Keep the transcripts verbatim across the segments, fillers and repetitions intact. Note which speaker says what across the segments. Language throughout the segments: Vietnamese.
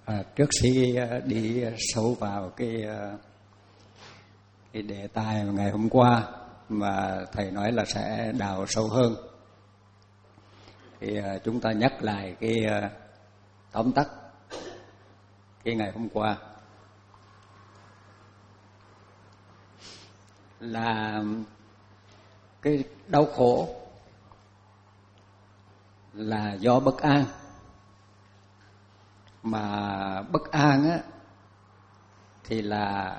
Speaker 1: À, trước khi đi sâu vào cái cái đề tài ngày hôm qua mà thầy nói là sẽ đào sâu hơn, thì chúng ta nhắc lại cái tóm tắt cái ngày hôm qua là cái đau khổ là do bất an. Mà bất an á thì là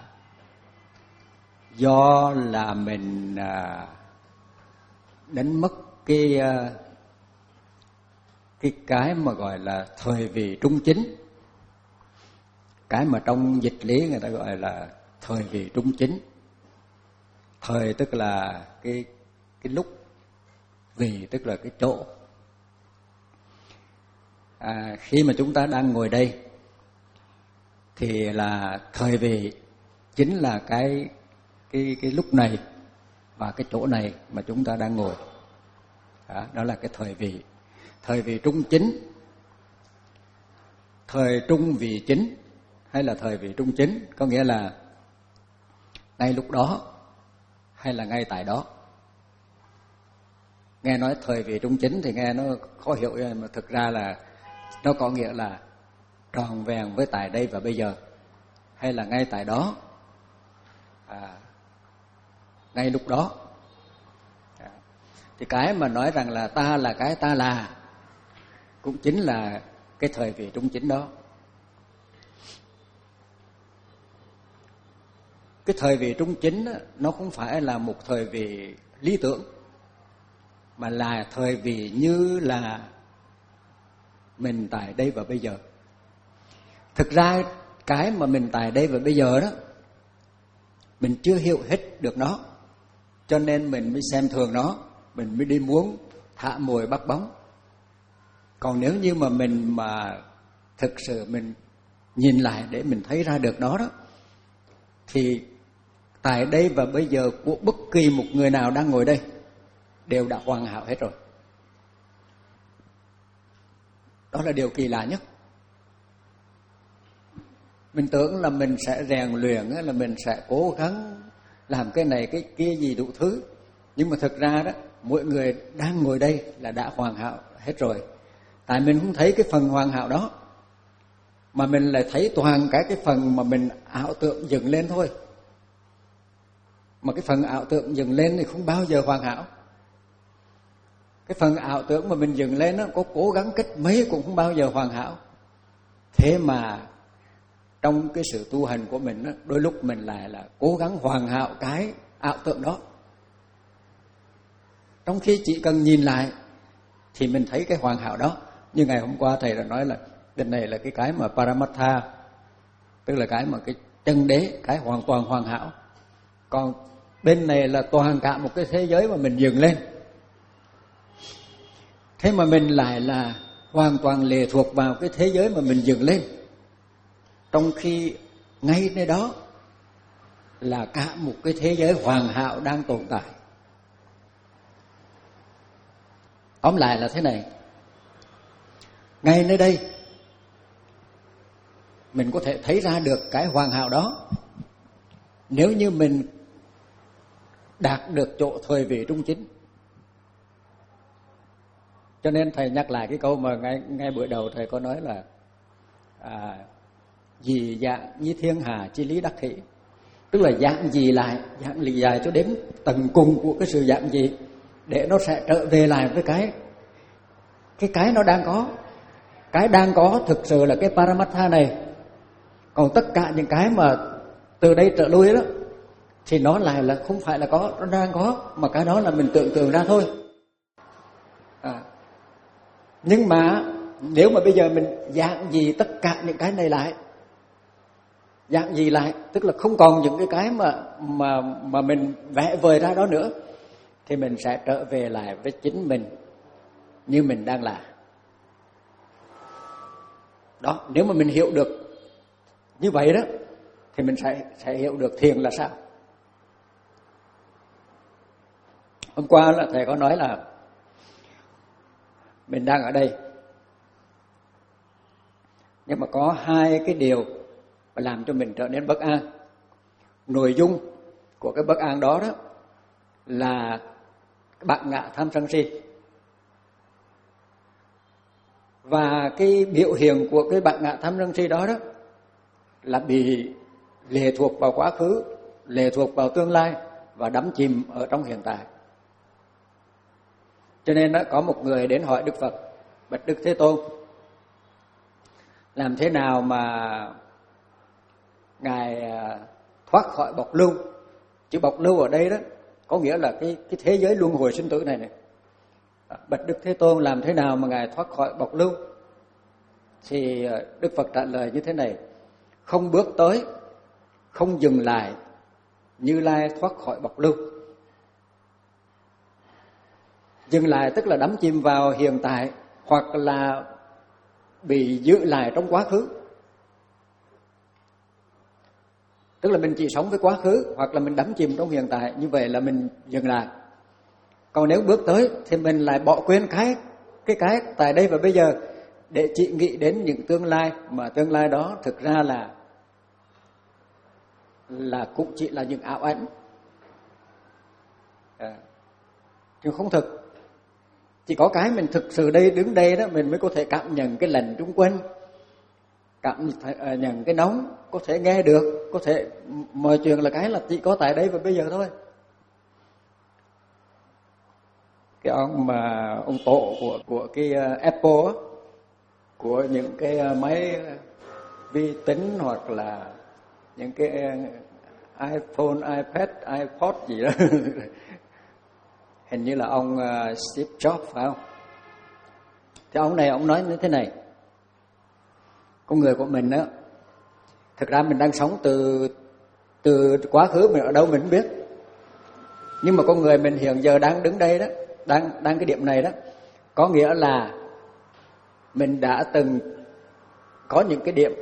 Speaker 1: do là mình à, đánh mất cái à, cái cái mà gọi là thời vị trung chính, cái mà trong dịch lý người ta gọi là thời vị trung chính. Thời tức là cái cái lúc, vị tức là cái chỗ. À, khi mà chúng ta đang ngồi đây thì là thời vị chính là cái cái cái lúc này và cái chỗ này mà chúng ta đang ngồi. Đó, đó là cái thời vị. Thời vị trung chính, thời trung vị chính hay là thời vị trung chính, có nghĩa là ngay lúc đó hay là ngay tại đó. Nghe nói thời vị trung chính thì nghe nó khó hiểu, mà thực ra là nó có nghĩa là tròn vẹn với tại đây và bây giờ, hay là ngay tại đó, à, ngay lúc đó. À, thì cái mà nói rằng là ta là cái ta là cũng chính là cái thời vị trung chính đó. Cái thời vị trung chính đó, nó không phải là một thời vị lý tưởng, mà là thời vị như là mình tại đây và bây giờ. Thực ra cái mà mình tại đây và bây giờ đó, mình chưa hiểu hết được nó, cho nên mình mới xem thường nó, mình mới đi muốn thả mồi bắt bóng. Còn nếu như mà mình mà thực sự mình nhìn lại để mình thấy ra được nó đó, thì tại đây và bây giờ của bất kỳ một người nào đang ngồi đây đều đã hoàn hảo hết rồi. Đó là điều kỳ lạ nhất. Mình tưởng là mình sẽ rèn luyện, là mình sẽ cố gắng làm cái này cái kia gì đủ thứ, nhưng mà thực ra đó, mỗi người đang ngồi đây là đã hoàn hảo hết rồi. Tại mình không thấy cái phần hoàn hảo đó, mà mình lại thấy toàn cái cái phần mà mình ảo tưởng dựng lên thôi. Mà cái phần ảo tưởng dựng lên thì không bao giờ hoàn hảo. Cái phần ảo tưởng mà mình dựng lên nó có cố gắng cách mấy cũng không bao giờ hoàn hảo. Thế mà trong cái sự tu hành của mình đó, đôi lúc mình lại là cố gắng hoàn hảo cái ảo tưởng đó, trong khi chỉ cần nhìn lại thì mình thấy cái hoàn hảo đó. Như ngày hôm qua thầy đã nói là bên này là cái cái mà Paramatha, tức là cái mà cái chân đế, cái hoàn toàn hoàn hảo. Còn bên này là toàn cả một cái thế giới mà mình dựng lên. Thế mà mình lại là hoàn toàn lệ thuộc vào cái thế giới mà mình dựng lên, trong khi ngay nơi đó là cả một cái thế giới hoàn hảo đang tồn tại. Tóm lại là thế này, ngay nơi đây mình có thể thấy ra được cái hoàn hảo đó nếu như mình đạt được chỗ thời vị trung chính. Cho nên thầy nhắc lại cái câu mà ngay, ngay bữa đầu thầy có nói là à, dị dạng như thiên hà chi lý đắc thị. Tức là dạng gì lại, dạng lì dài cho đến tầng cùng của cái sự dạng gì, để nó sẽ trở về lại với cái cái cái nó đang có. Cái đang có thực sự là cái Paramatha này. Còn tất cả những cái mà từ đây trở lui đó thì nó lại là không phải là có, nó đang có, mà cái đó là mình tưởng tượng ra thôi. À, nhưng mà nếu mà bây giờ mình dạng gì tất cả những cái này lại, dạng gì lại, tức là không còn những cái cái mà mà mà mình vẽ vời ra đó nữa, thì mình sẽ trở về lại với chính mình như mình đang là. Đó, nếu mà mình hiểu được như vậy đó, thì mình sẽ sẽ hiểu được thiền là sao. Hôm qua là thầy có nói là mình đang ở đây, Nhưng mà có hai cái điều mà làm cho mình trở nên bất an. Nội dung của cái bất an đó đó là bản ngã tham sân si. Và cái biểu hiện của cái bản ngã tham sân si đó đó là bị lệ thuộc vào quá khứ, lệ thuộc vào tương lai và đắm chìm ở trong hiện tại. Cho nên đó, có một người đến hỏi Đức Phật: bạch Đức Thế Tôn, làm thế nào mà Ngài thoát khỏi bọc lưu? Chữ bọc lưu ở đây đó có nghĩa là cái, cái thế giới luân hồi sinh tử này này. Bạch Đức Thế Tôn, làm thế nào mà Ngài thoát khỏi bọc lưu? Thì Đức Phật trả lời như thế này: không bước tới, không dừng lại, Như Lai thoát khỏi bọc lưu. Dừng lại tức là đắm chìm vào hiện tại, hoặc là bị giữ lại trong quá khứ. Tức là mình chỉ sống với quá khứ, hoặc là mình đắm chìm trong hiện tại, như vậy là mình dừng lại. Còn nếu bước tới thì mình lại bỏ quên cái cái cái tại đây và bây giờ, để chỉ nghĩ đến những tương lai, mà tương lai đó thực ra là là cũng chỉ là những ảo ảnh, à, chứ không thực. Chỉ có cái mình thực sự đây đứng đây đó, mình mới có thể cảm nhận cái lạnh chung quanh, cảm nhận cái nóng, có thể nghe được, có thể mọi chuyện là cái là chỉ có tại đây và bây giờ thôi. Cái ông mà ông tổ của của cái Apple á, của những cái máy vi tính hoặc là những cái iPhone, iPad, iPod gì đó hình như là ông Steve Jobs phải không? Thì ông này ông nói như thế này: con người của mình á, thực ra mình đang sống từ từ quá khứ, mình ở đâu mình không biết. Nhưng mà con người mình hiện giờ đang đứng đây đó, đang đang cái điểm này đó, có nghĩa là mình đã từng có những cái điểm,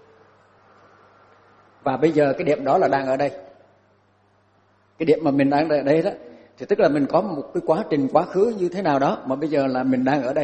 Speaker 1: và bây giờ cái điểm đó là đang ở đây. Cái điểm mà mình đang ở đây đó thì tức là mình có một cái quá trình quá khứ như thế nào đó mà bây giờ là mình đang ở đây.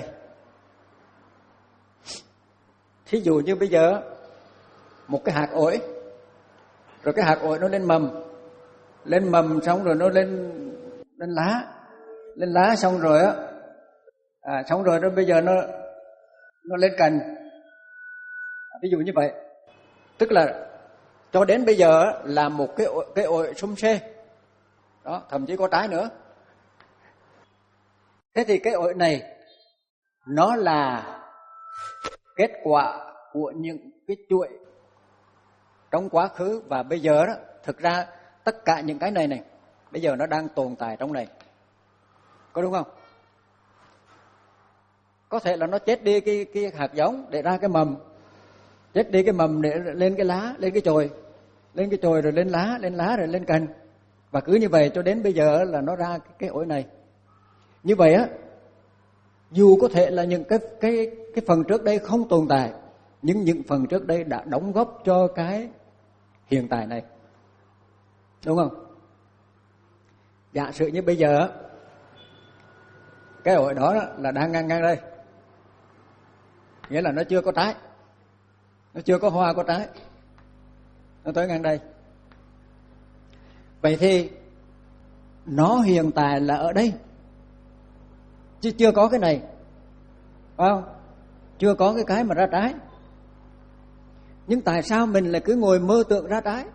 Speaker 1: Thí dụ như bây giờ một cái hạt ổi, rồi cái hạt ổi nó lên mầm, lên mầm xong rồi nó lên lên lá, lên lá xong rồi á, à, xong rồi nó bây giờ nó nó lên cành. À, ví dụ như vậy, tức là cho đến bây giờ là một cái ổi, cái ổi sum xê đó, thậm chí có trái nữa. Thế thì cái ổi này nó là kết quả của những cái chuỗi trong quá khứ và bây giờ đó. Thực ra tất cả những cái này này bây giờ nó đang tồn tại trong này, có đúng không? Có thể là nó chết đi cái cái hạt giống để ra cái mầm, chết đi cái mầm để lên cái lá, lên cái chồi, lên cái chồi rồi lên lá, lên lá rồi lên cành, và cứ như vậy cho đến bây giờ là nó ra cái, cái ổi này. Như vậy á, dù có thể là những cái cái cái phần trước đây không tồn tại, nhưng những phần trước đây đã đóng góp cho cái hiện tại này, đúng không? Giả sử như bây giờ cái ổi đó là đang ngang ngang đây, nghĩa là nó chưa có trái, nó chưa có hoa có trái, nó tới ngang đây. Vậy thì nó hiện tại là ở đây, chứ chưa có cái này, phải không? Chưa có cái cái mà ra trái. Nhưng tại sao mình lại cứ ngồi mơ tưởng ra trái?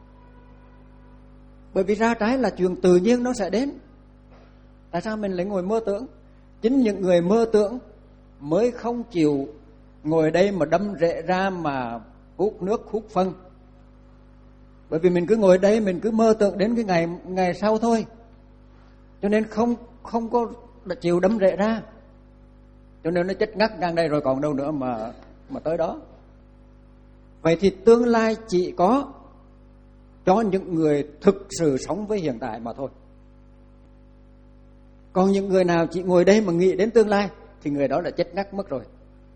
Speaker 1: Bởi vì ra trái là chuyện tự nhiên nó sẽ đến. Tại sao mình lại ngồi mơ tưởng? Chính những người mơ tưởng mới không chịu ngồi đây mà đâm rễ ra mà hút nước hút phân. Bởi vì mình cứ ngồi đây, mình cứ mơ tưởng đến cái ngày ngày sau thôi, cho nên không không có chịu đâm rễ ra, cho nên nó chết ngắt ngang đây rồi còn đâu nữa mà mà tới đó. Vậy thì tương lai chỉ có cho những người thực sự sống với hiện tại mà thôi. Còn những người nào chỉ ngồi đây mà nghĩ đến tương lai thì người đó đã chết ngắt mất rồi.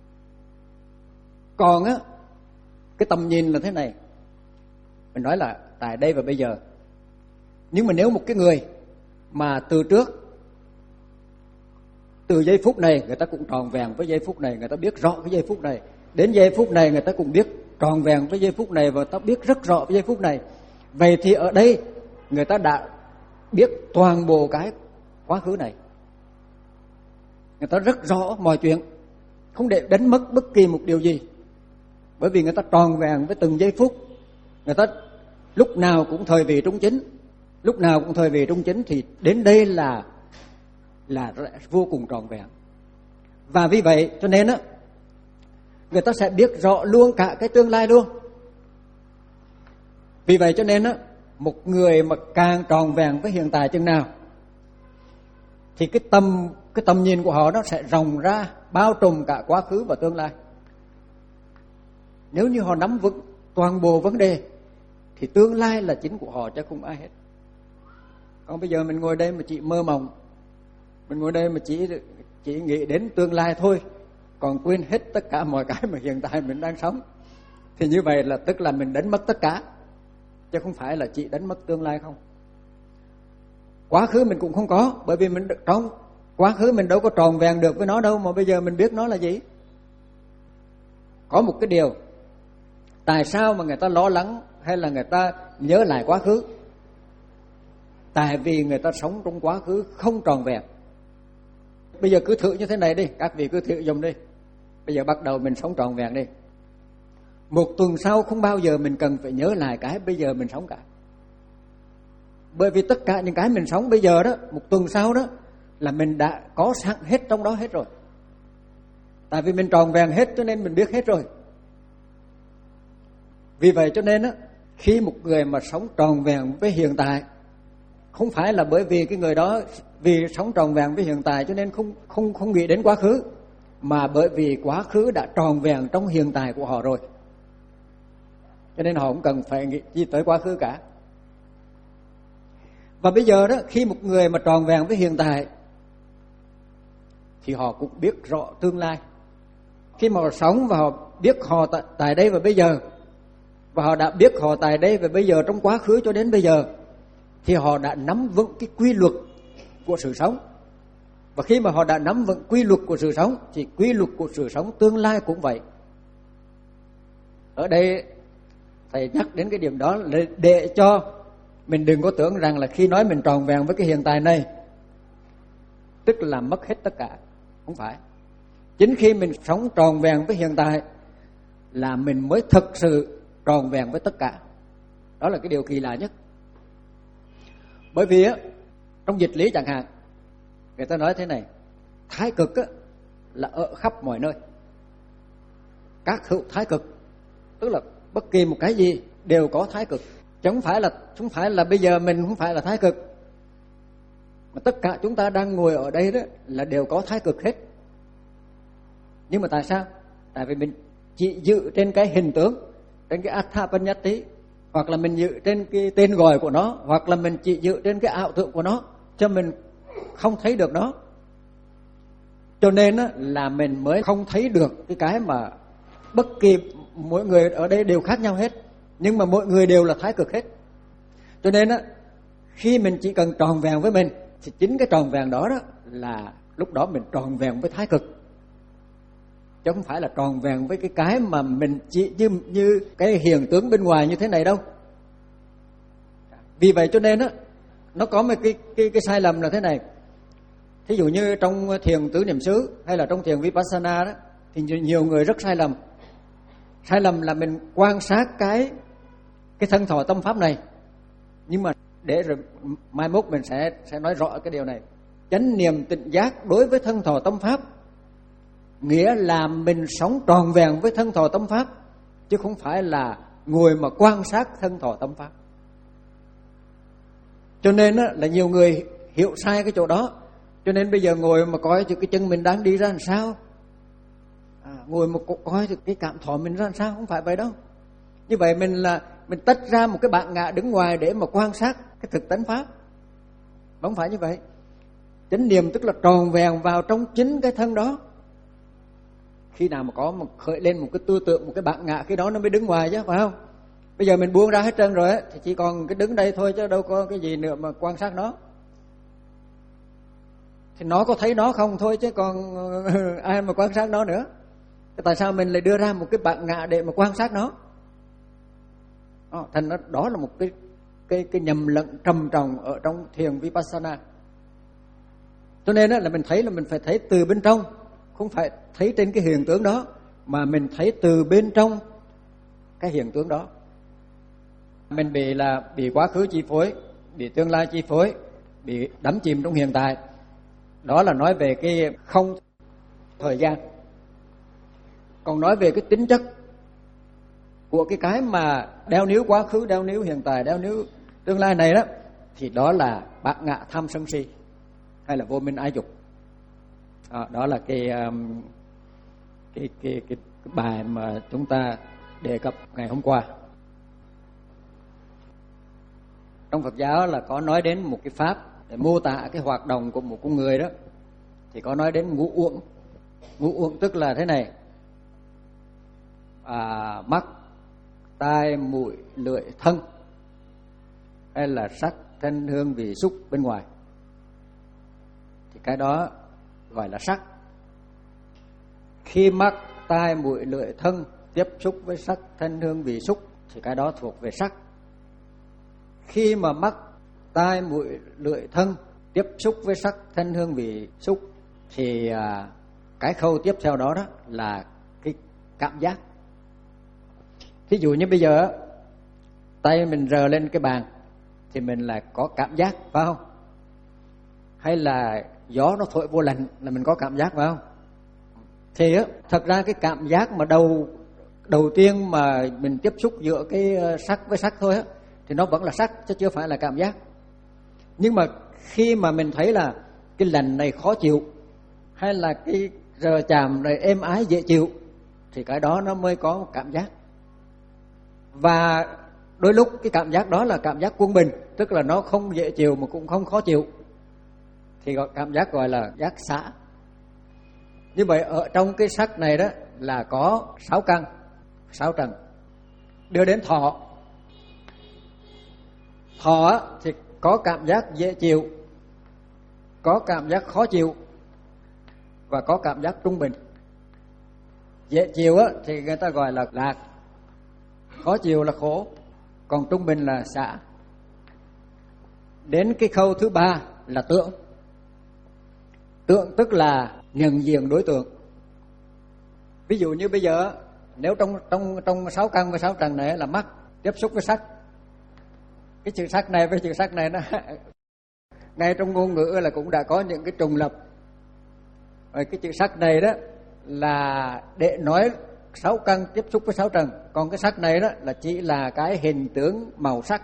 Speaker 1: Còn á, cái tầm nhìn là thế này, mình nói là tại đây và bây giờ. Nhưng mà nếu một cái người mà từ trước, từ giây phút này người ta cũng tròn vẹn với giây phút này, người ta biết rõ cái giây phút này, Đến giây phút này người ta cũng biết trọn vẹn với giây phút này, và ta biết rất rõ với giây phút này. Vậy thì ở đây người ta đã biết toàn bộ cái quá khứ này. Người ta rất rõ mọi chuyện, không để đánh mất bất kỳ một điều gì. Bởi vì người ta tròn vẹn với từng giây phút. Người ta lúc nào cũng thời vị trung chính. Lúc nào cũng thời vị trung chính thì đến đây là là vô cùng tròn vẹn. Và vì vậy cho nên á, người ta sẽ biết rõ luôn cả cái tương lai luôn. Vì vậy cho nên á, một người mà càng tròn vẹn với hiện tại chừng nào thì cái tầm cái tầm nhìn của họ nó sẽ rộng ra, bao trùm cả quá khứ và tương lai. Nếu như họ nắm vững toàn bộ vấn đề thì tương lai là chính của họ chứ không ai hết. Còn bây giờ mình ngồi đây mà chỉ mơ mộng, mình ngồi đây mà chỉ chỉ nghĩ đến tương lai thôi, còn quên hết tất cả mọi cái mà hiện tại mình đang sống, thì như vậy là tức là mình đánh mất tất cả, chứ không phải là chỉ đánh mất tương lai không. Quá khứ mình cũng không có, bởi vì mình trong quá khứ mình đâu có tròn vẹn được với nó đâu, mà bây giờ mình biết nó là gì. Có một cái điều, tại sao mà người ta lo lắng hay là người ta nhớ lại quá khứ? Tại vì người ta sống trong quá khứ không tròn vẹn. Bây giờ cứ thử như thế này đi, các vị cứ thử dùng đi. Bây giờ bắt đầu mình sống tròn vẹn đi. Một tuần sau không bao giờ mình cần phải nhớ lại cái bây giờ mình sống cả. Bởi vì tất cả những cái mình sống bây giờ đó, một tuần sau đó là mình đã có sẵn hết trong đó hết rồi. Tại vì mình tròn vẹn hết cho nên mình biết hết rồi. Vì vậy cho nên á, khi một người mà sống tròn vẹn với hiện tại, không phải là bởi vì cái người đó vì sống tròn vẹn với hiện tại cho nên không không không nghĩ đến quá khứ, mà bởi vì quá khứ đã tròn vẹn trong hiện tại của họ rồi, cho nên họ không cần phải nghĩ gì tới quá khứ cả. Và bây giờ đó, khi một người mà tròn vẹn với hiện tại thì họ cũng biết rõ tương lai. Khi mà họ sống và họ biết họ tại, tại đây và bây giờ, và họ đã biết họ tại đây và bây giờ trong quá khứ cho đến bây giờ, thì họ đã nắm vững cái quy luật của sự sống. Và khi mà họ đã nắm vững quy luật của sự sống thì quy luật của sự sống tương lai cũng vậy. Ở đây thầy nhắc đến cái điểm đó để cho mình đừng có tưởng rằng là khi nói mình tròn vẹn với cái hiện tại này tức là mất hết tất cả. Không phải. Chính khi mình sống tròn vẹn với hiện tại là mình mới thực sự tròn vẹn với tất cả. Đó là cái điều kỳ lạ nhất. Bởi vì á, trong dịch lý chẳng hạn, người ta nói thế này: thái cực á, là ở khắp mọi nơi. Các hữu thái cực, tức là bất kỳ một cái gì đều có thái cực. Chứ không phải là không phải là bây giờ mình không phải là thái cực, mà tất cả chúng ta đang ngồi ở đây đó là đều có thái cực hết. Nhưng mà tại sao? Tại vì mình chỉ dự trên cái hình tướng, trên cái Atthapanyati, hoặc là mình dự trên cái tên gọi của nó, hoặc là mình chỉ dự trên cái ảo tưởng của nó, cho mình không thấy được nó. Cho nên á, là mình mới không thấy được cái cái mà bất kỳ mỗi người ở đây đều khác nhau hết, nhưng mà mỗi người đều là thái cực hết. Cho nên á, khi mình chỉ cần tròn vẹn với mình thì chính cái tròn vẹn đó đó là lúc đó mình tròn vẹn với thái cực, chứ không phải là tròn vẹn với cái cái mà mình chỉ như, như cái hiện tướng bên ngoài như thế này đâu. Vì vậy cho nên á, nó có một cái, cái, cái sai lầm là thế này. Thí dụ như trong thiền tứ niệm xứ hay là trong thiền Vipassana đó, thì nhiều người rất sai lầm. Sai lầm là mình quan sát cái cái thân thọ tâm pháp này. Nhưng mà để rồi mai mốt mình sẽ sẽ nói rõ cái điều này. Chánh niệm tỉnh giác đối với thân thọ tâm pháp nghĩa là mình sống tròn vẹn với thân thọ tâm pháp, chứ không phải là ngồi mà quan sát thân thọ tâm pháp. Cho nên á, là nhiều người hiểu sai cái chỗ đó. Cho nên bây giờ ngồi mà coi cái chân mình đang đi ra làm sao, à, ngồi mà coi cái cảm thọ mình ra làm sao, không phải vậy đâu. Như vậy mình là mình tách ra một cái bản ngã đứng ngoài để mà quan sát cái thực tánh pháp, không phải như vậy. Chánh niệm tức là tròn vẹn vào trong chính cái thân đó. Khi nào mà có một khởi lên một cái tư tưởng, một cái bản ngã, khi đó nó mới đứng ngoài chứ, phải không? Bây giờ mình buông ra hết trơn rồi ấy, thì chỉ còn cái đứng đây thôi chứ đâu có cái gì nữa mà quan sát nó. Thì nó có thấy nó không thôi chứ còn ai mà quan sát nó nữa. Tại sao mình lại đưa ra một cái bản ngã để mà quan sát nó? Đó, thành đó, đó là một cái cái cái nhầm lẫn trầm trọng ở trong thiền Vipassana. Cho nên đó là mình thấy là mình phải thấy từ bên trong, không phải thấy trên cái hiện tượng đó, mà mình thấy từ bên trong cái hiện tượng đó. Mình bị là bị quá khứ chi phối, bị tương lai chi phối, bị đắm chìm trong hiện tại. Đó là nói về cái không thời gian. Còn nói về cái tính chất của cái cái mà đeo níu quá khứ, đeo níu hiện tại, đeo níu tương lai này đó, thì đó là bát ngã tham sân si, hay là vô minh ái dục. Đó, đó là cái, um, cái, cái, cái, cái bài mà chúng ta đề cập ngày hôm qua. Trong Phật giáo là có nói đến một cái pháp để mô tả cái hoạt động của một con người đó, thì có nói đến ngũ uẩn. Ngũ uẩn tức là thế này: à, mắt, tai, mũi, lưỡi, thân, hay là sắc, thanh, hương, vị, xúc bên ngoài, thì cái đó gọi là sắc. Khi mắt, tai, mũi, lưỡi, thân tiếp xúc với sắc, thanh, hương, vị, xúc thì cái đó thuộc về sắc. Khi mà mắt, tai, mũi, lưỡi, thân tiếp xúc với sắc, thanh, hương, vị, xúc thì à, cái khâu tiếp theo đó đó là cái cảm giác. Thí dụ như bây giờ tay mình rờ lên cái bàn thì mình là có cảm giác, phải không? Hay là gió nó thổi vô lạnh là mình có cảm giác, phải không? Thì á, thật ra cái cảm giác mà đầu đầu tiên mà mình tiếp xúc giữa cái sắc với sắc thôi á, thì nó vẫn là sắc chứ chưa phải là cảm giác. Nhưng mà khi mà mình thấy là cái lạnh này khó chịu, hay là cái rờ chạm này êm ái dễ chịu, thì cái đó nó mới có cảm giác. Và đôi lúc cái cảm giác đó là cảm giác quân bình, tức là nó không dễ chịu mà cũng không khó chịu, thì cảm giác gọi là giác xả. Như vậy ở trong cái sắc này đó là có sáu căn, sáu trần. Đưa đến thọ. Thọ thì có cảm giác dễ chịu, có cảm giác khó chịu, và có cảm giác trung bình. Dễ chịu á, thì người ta gọi là lạc, khó chịu là khổ, còn trung bình là xả. Đến cái khâu thứ ba là tượng. Tượng tức là nhận diện đối tượng. Ví dụ như bây giờ nếu trong trong trong sáu căn và sáu trần này là mắt tiếp xúc với sắc, cái chữ sắc này với chữ sắc này nó ngay trong ngôn ngữ là cũng đã có những cái trùng lập. Rồi cái chữ sắc này đó là để nói sáu căn tiếp xúc với sáu trần, còn cái sắc này đó là chỉ là cái hình tướng màu sắc.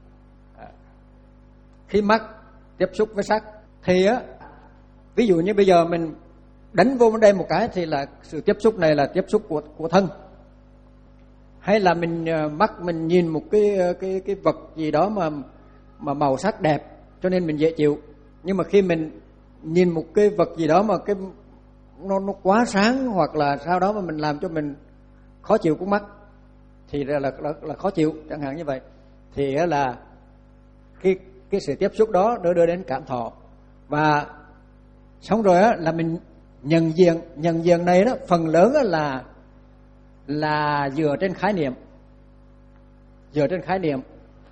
Speaker 1: Khi mắt tiếp xúc với sắc thì á, ví dụ như bây giờ mình đánh vô bên đây một cái thì là sự tiếp xúc này là tiếp xúc của của thân. Hay là mình mắt mình nhìn một cái cái cái vật gì đó mà mà màu sắc đẹp cho nên mình dễ chịu. Nhưng mà khi mình nhìn một cái vật gì đó mà cái nó nó quá sáng hoặc là sau đó mà mình làm cho mình khó chịu của mắt thì là là, là là khó chịu chẳng hạn như vậy. Thì là cái cái sự tiếp xúc đó đưa đưa đến cảm thọ. Và xong rồi á là mình nhận diện, nhận diện này đó phần lớn là là dựa trên khái niệm. Dựa trên khái niệm.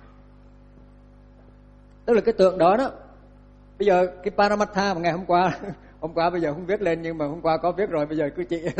Speaker 1: Tức là cái tượng đó đó. Bây giờ cái Paramattha mà ngày hôm qua hôm qua bây giờ không viết lên, nhưng mà hôm qua có viết rồi, bây giờ cứ chỉ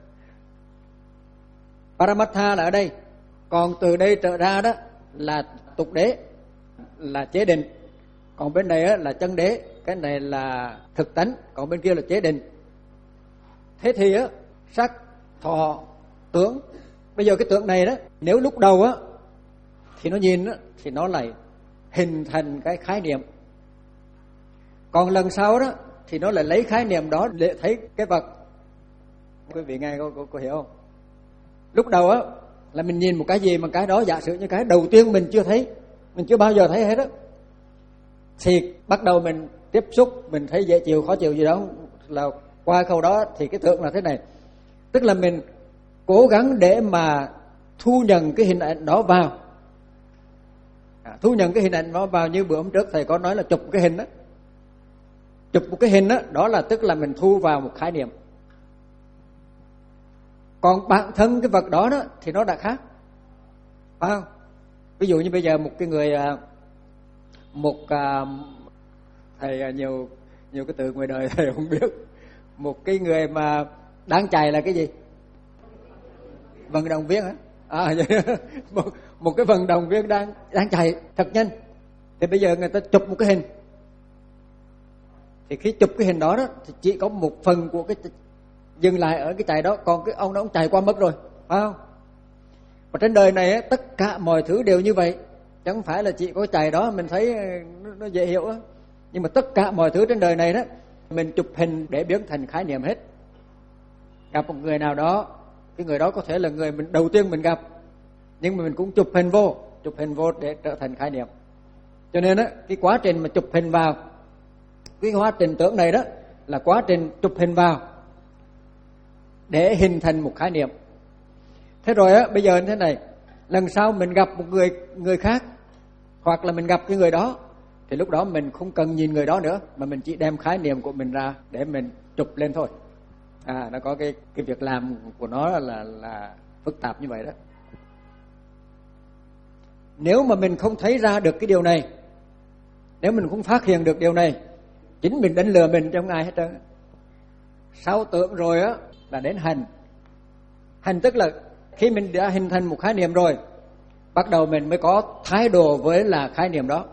Speaker 1: Paramattha là ở đây. Còn từ đây trở ra đó là tục đế, là chế định. Còn bên này là chân đế, cái này là thực tánh, còn bên kia là chế định. Thế thì á, sắc, thọ, tướng. Bây giờ cái tượng này đó, nếu lúc đầu á thì nó nhìn á thì nó lại hình thành cái khái niệm. Còn lần sau đó thì nó lại lấy khái niệm đó để thấy cái vật. Quý vị nghe có, có, có hiểu không? Lúc đầu á là mình nhìn một cái gì mà cái đó giả sử như cái đầu tiên mình chưa thấy, mình chưa bao giờ thấy hết á, thì bắt đầu mình tiếp xúc, mình thấy dễ chịu, khó chịu gì đó, là qua câu đó thì cái tượng là thế này. Tức là mình cố gắng để mà thu nhận cái hình ảnh đó vào. À, thu nhận cái hình ảnh đó vào, như bữa hôm trước thầy có nói là chụp cái hình đó. Chụp một cái hình đó, đó là tức là mình thu vào một khái niệm. Còn bản thân cái vật đó, đó thì nó đã khác, phải không? Ví dụ như bây giờ một cái người, một thầy nhiều nhiều cái từ ngoài đời thầy không biết. Một cái người mà đang chạy là cái gì? Vận động viên hả? À, một, một cái vận động viên đang đang chạy thật nhanh. Thì bây giờ người ta chụp một cái hình. Thì khi chụp cái hình đó, đó thì chỉ có một phần của cái dừng lại ở cái chạy đó, còn cái ông đó ông chạy qua mất rồi, phải không? Và trên đời này ấy, tất cả mọi thứ đều như vậy, chẳng phải là chỉ có chạy đó mình thấy nó, nó dễ hiểu đó. Nhưng mà tất cả mọi thứ trên đời này đó mình chụp hình để biến thành khái niệm hết. Gặp một người nào đó, cái người đó có thể là người mình đầu tiên mình gặp, nhưng mà mình cũng chụp hình vô, chụp hình vô để trở thành khái niệm. Cho nên đó, cái quá trình mà chụp hình vào, cái quá trình tưởng này đó là quá trình chụp hình vào để hình thành một khái niệm. Thế rồi á, bây giờ như thế này, lần sau mình gặp một người người khác, hoặc là mình gặp cái người đó, thì lúc đó mình không cần nhìn người đó nữa, mà mình chỉ đem khái niệm của mình ra để mình chụp lên thôi. À, nó có cái cái việc làm của nó là là phức tạp như vậy đó. Nếu mà mình không thấy ra được cái điều này, nếu mình không phát hiện được điều này, chính mình đánh lừa mình trong ai hết trơn. Sau tưởng rồi á là đến hành. Hành tức là khi mình đã hình thành một khái niệm rồi, bắt đầu mình mới có thái độ với là khái niệm đó.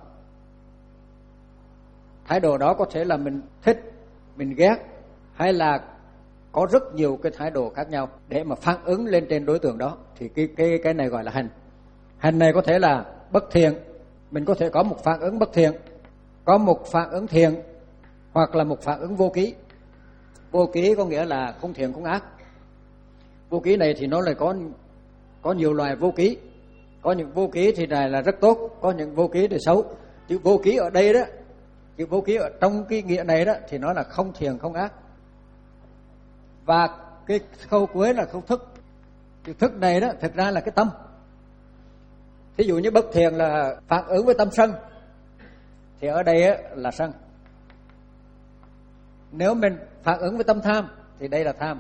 Speaker 1: Thái độ đó có thể là mình thích, mình ghét, hay là có rất nhiều cái thái độ khác nhau để mà phản ứng lên trên đối tượng đó. Thì cái cái cái này gọi là hành. Hành này có thể là bất thiện, mình có thể có một phản ứng bất thiện, có một phản ứng thiện, hoặc là một phản ứng vô ký. Vô ký có nghĩa là không thiện không ác. Vô ký này thì nó lại có có nhiều loài vô ký. Có những vô ký thì này là rất tốt, có những vô ký thì xấu. Chữ vô ký ở đây đó, chữ vô ký ở trong cái nghĩa này đó thì nó là không thiện không ác. Và cái khâu cuối là khâu thức. Cái thức này đó thực ra là cái tâm. Thí dụ như bất thiện là phản ứng với tâm sân, thì ở đây á, là sân. Nếu mình phản ứng với tâm tham thì đây là tham.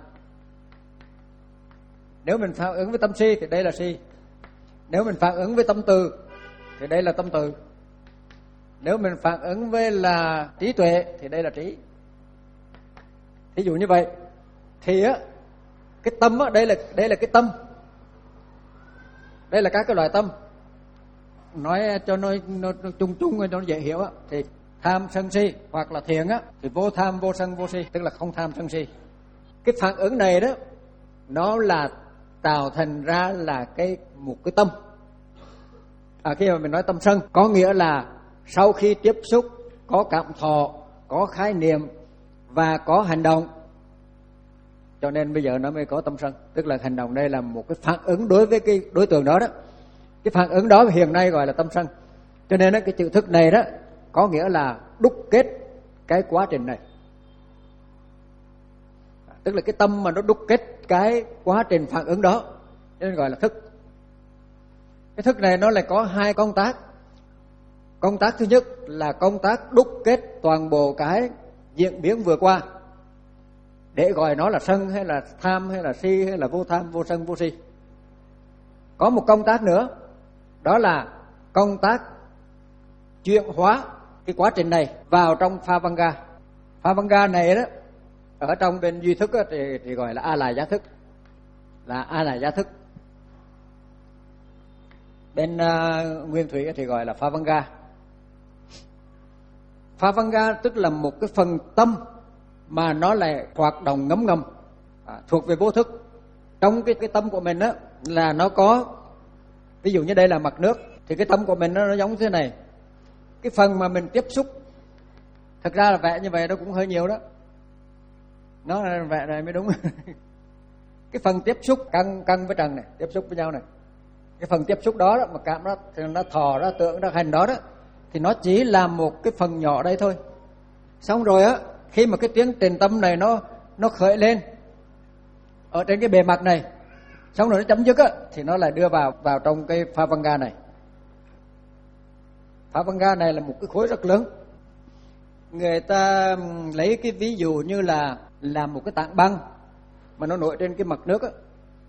Speaker 1: Nếu mình phản ứng với tâm si thì đây là si. Nếu mình phản ứng với tâm từ thì đây là tâm từ. Nếu mình phản ứng với là trí tuệ thì đây là trí. Thí dụ như vậy thì á, cái tâm á, đây là đây là cái tâm. Đây là các cái loại tâm. Nói cho nó, nó, nó chung chung cho nó dễ hiểu á, thì tham sân si hoặc là thiện á thì vô tham vô sân vô si, tức là không tham sân si. Cái phản ứng này đó nó là tạo thành ra là cái một cái tâm. À, khi mà mình nói tâm sân có nghĩa là sau khi tiếp xúc có cảm thọ, có khái niệm và có hành động, cho nên bây giờ nó mới có tâm sân. Tức là hành động đây là một cái phản ứng đối với cái đối tượng đó đó. Cái phản ứng đó hiện nay gọi là tâm sân. Cho nên đó, cái chữ thức này đó có nghĩa là đúc kết cái quá trình này. Tức là cái tâm mà nó đúc kết cái quá trình phản ứng đó, nên gọi là thức. Cái thức này nó lại có hai công tác. Công tác thứ nhất là công tác đúc kết toàn bộ cái diễn biến vừa qua, để gọi nó là sân hay là tham hay là si hay là vô tham vô sân vô si. Có một công tác nữa, đó là công tác chuyển hóa cái quá trình này vào trong Phavanga. Phavanga này đó ở trong bên duy thức đó, thì, thì gọi là a la giá thức, là a la giá thức. Bên uh, nguyên thủy thì gọi là Phavanga. Phavanga tức là một cái phần tâm mà nó lại hoạt động ngấm ngầm, à, thuộc về vô thức. Trong cái cái tâm của mình đó là nó có, ví dụ như đây là mặt nước, thì cái tâm của mình nó, nó giống thế này. Cái phần mà mình tiếp xúc, thật ra là vẽ như vậy nó cũng hơi nhiều đó. Nó là vẽ này mới đúng. Cái phần tiếp xúc căng căng với trần này, tiếp xúc với nhau này. Cái phần tiếp xúc đó, đó mà cảm nó nó thọ ra tưởng ra hành đó đó, thì nó chỉ là một cái phần nhỏ đây thôi. Xong rồi á, khi mà cái tiến trình tâm này nó nó khởi lên ở trên cái bề mặt này, xong rồi nó chấm dứt á, thì nó lại đưa vào vào trong cái Phavanga này. Phavanga này là một cái khối rất lớn. Người ta lấy cái ví dụ như là là một cái tảng băng mà nó nổi trên cái mặt nước á,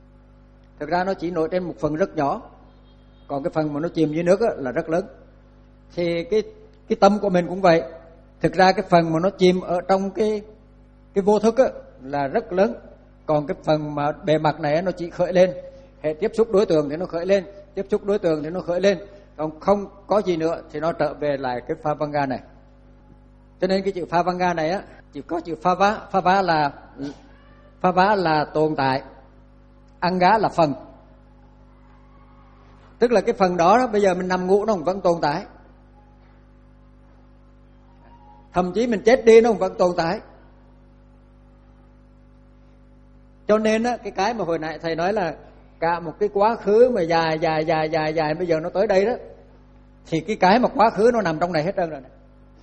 Speaker 1: thực ra nó chỉ nổi trên một phần rất nhỏ, còn cái phần mà nó chìm dưới nước á, là rất lớn. Thì cái cái tâm của mình cũng vậy, thực ra cái phần mà nó chìm ở trong cái cái vô thức á, là rất lớn, còn cái phần mà bề mặt này nó chỉ khởi lên, hệ tiếp xúc đối tượng thì nó khởi lên, tiếp xúc đối tượng thì nó khởi lên, còn không có gì nữa thì nó trở về lại cái pha vanga này. Cho nên cái chữ pha vanga này á, chỉ có chữ pha vá, pha vá là pha vá là tồn tại, anga là phần, tức là cái phần đó, đó bây giờ mình nằm ngủ nó vẫn tồn tại, thậm chí mình chết đi nó vẫn tồn tại. Cho nên á, cái cái mà hồi nãy thầy nói là cả một cái quá khứ mà dài dài dài dài dài bây giờ nó tới đây đó, thì cái cái mà quá khứ nó nằm trong này hết trơn rồi này.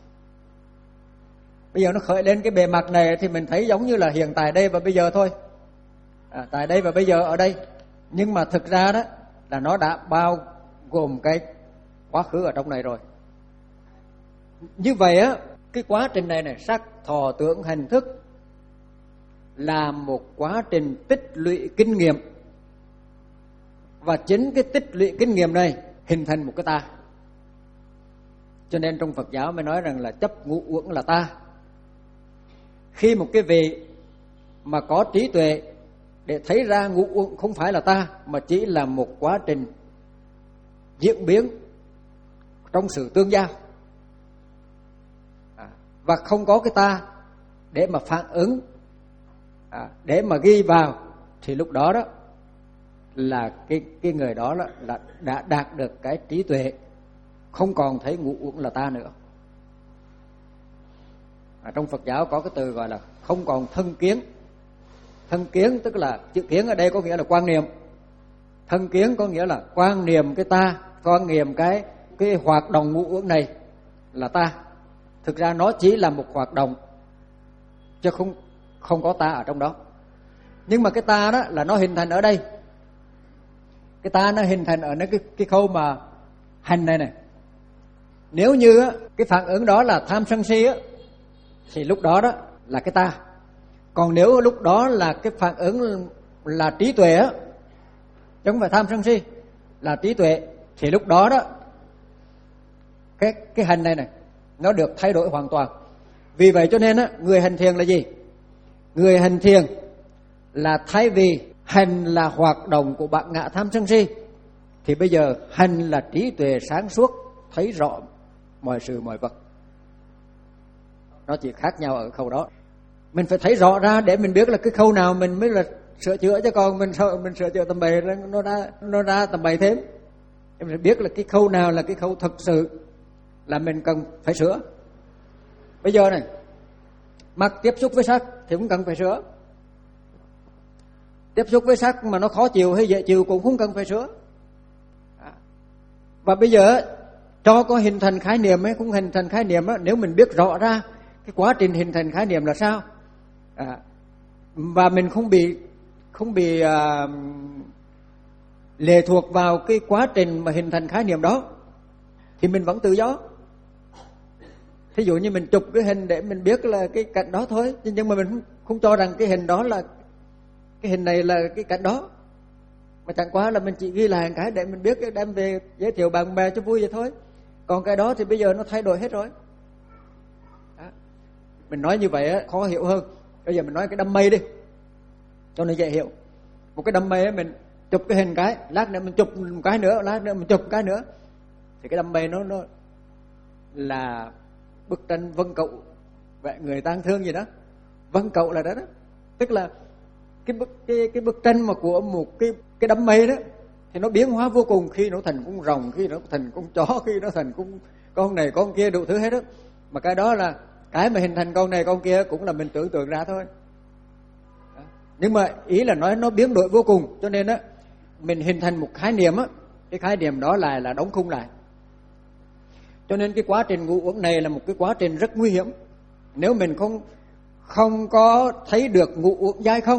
Speaker 1: Bây giờ nó khởi lên cái bề mặt này thì mình thấy giống như là hiện tại đây và bây giờ thôi, à, tại đây và bây giờ ở đây, nhưng mà thực ra đó là nó đã bao gồm cái quá khứ ở trong này rồi. Như vậy á, cái quá trình này này, sắc thọ tưởng hành thức là một quá trình tích lũy kinh nghiệm, và chính cái tích lũy kinh nghiệm này hình thành một cái ta. Cho nên trong Phật giáo mới nói rằng là chấp ngũ uẩn là ta. Khi một cái vị mà có trí tuệ để thấy ra ngũ uẩn không phải là ta, mà chỉ là một quá trình diễn biến trong sự tương giao, à, và không có cái ta để mà phản ứng, à, để mà ghi vào, thì lúc đó đó là cái cái người đó là, là đã đạt được cái trí tuệ, không còn thấy ngũ uẩn là ta nữa. À, trong Phật giáo có cái từ gọi là không còn thân kiến. Thân kiến tức là chữ kiến ở đây có nghĩa là quan niệm. Thân kiến có nghĩa là quan niệm cái ta, quan niệm cái cái hoạt động ngũ uẩn này là ta. Thực ra nó chỉ là một hoạt động, chứ không không có ta ở trong đó. Nhưng mà cái ta đó là nó hình thành ở đây. Cái ta nó hình thành ở cái cái khâu mà hành này này. Nếu như á, cái phản ứng đó là tham sân si á, thì lúc đó đó là cái ta. Còn nếu lúc đó là cái phản ứng là trí tuệ á, chứ không phải tham sân si, là trí tuệ, thì lúc đó đó cái cái hành này này nó được thay đổi hoàn toàn. Vì vậy cho nên á, người hành thiền là gì? Người hành thiền là thay vì hành là hoạt động của bản ngã tham sân si, thì bây giờ hành là trí tuệ sáng suốt, thấy rõ mọi sự mọi vật. Nó chỉ khác nhau ở khâu đó. Mình phải thấy rõ ra để mình biết là cái khâu nào mình mới là sửa chữa, chứ còn mình mình sửa chữa tầm bậy nó ra nó ra tầm bậy thêm. Mình phải biết là cái khâu nào là cái khâu thực sự là mình cần phải sửa. Bây giờ này, mắt tiếp xúc với sắc thì cũng cần phải sửa. Tiếp xúc với sắc mà nó khó chịu hay dễ chịu cũng không cần phải sửa. Và bây giờ cho có hình thành khái niệm ấy, cũng hình thành khái niệm đó, nếu mình biết rõ ra cái quá trình hình thành khái niệm là sao, à, và mình không bị không bị à, lệ thuộc vào cái quá trình mà hình thành khái niệm đó, thì mình vẫn tự do. Thí dụ như mình chụp cái hình để mình biết là cái cảnh đó thôi, nhưng mà mình không, không cho rằng cái hình đó là cái hình này là cái cảnh đó, mà chẳng qua là mình chỉ ghi lại cái để mình biết, đem về giới thiệu bạn bè cho vui vậy thôi. Còn cái đó thì bây giờ nó thay đổi hết rồi. Đó. Mình nói như vậy á, khó hiểu hơn. Bây giờ mình nói cái đám mây đi, cho nó dễ hiểu. Một cái đám mây á, mình chụp cái hình cái, lát nữa mình chụp một cái nữa, lát nữa mình chụp cái nữa, thì cái đám mây nó nó là bức tranh vân cậu vậy, người tang thương gì đó. Vân cậu là đó đó, tức là cái bức cái cái bức tranh mà của một cái cái đám mây đó, thì nó biến hóa vô cùng, khi nó thành con rồng, khi nó thành con chó, khi nó thành con con này con kia đủ thứ hết đó. Mà cái đó là cái mà hình thành con này con kia cũng là mình tưởng tượng ra thôi. Đó. Nhưng mà ý là nói nó biến đổi vô cùng, cho nên á mình hình thành một khái niệm á, cái khái niệm đó là là đóng khung lại. Cho nên cái quá trình ngũ uẩn này là một cái quá trình rất nguy hiểm. Nếu mình không không có thấy được ngũ uẩn giai không.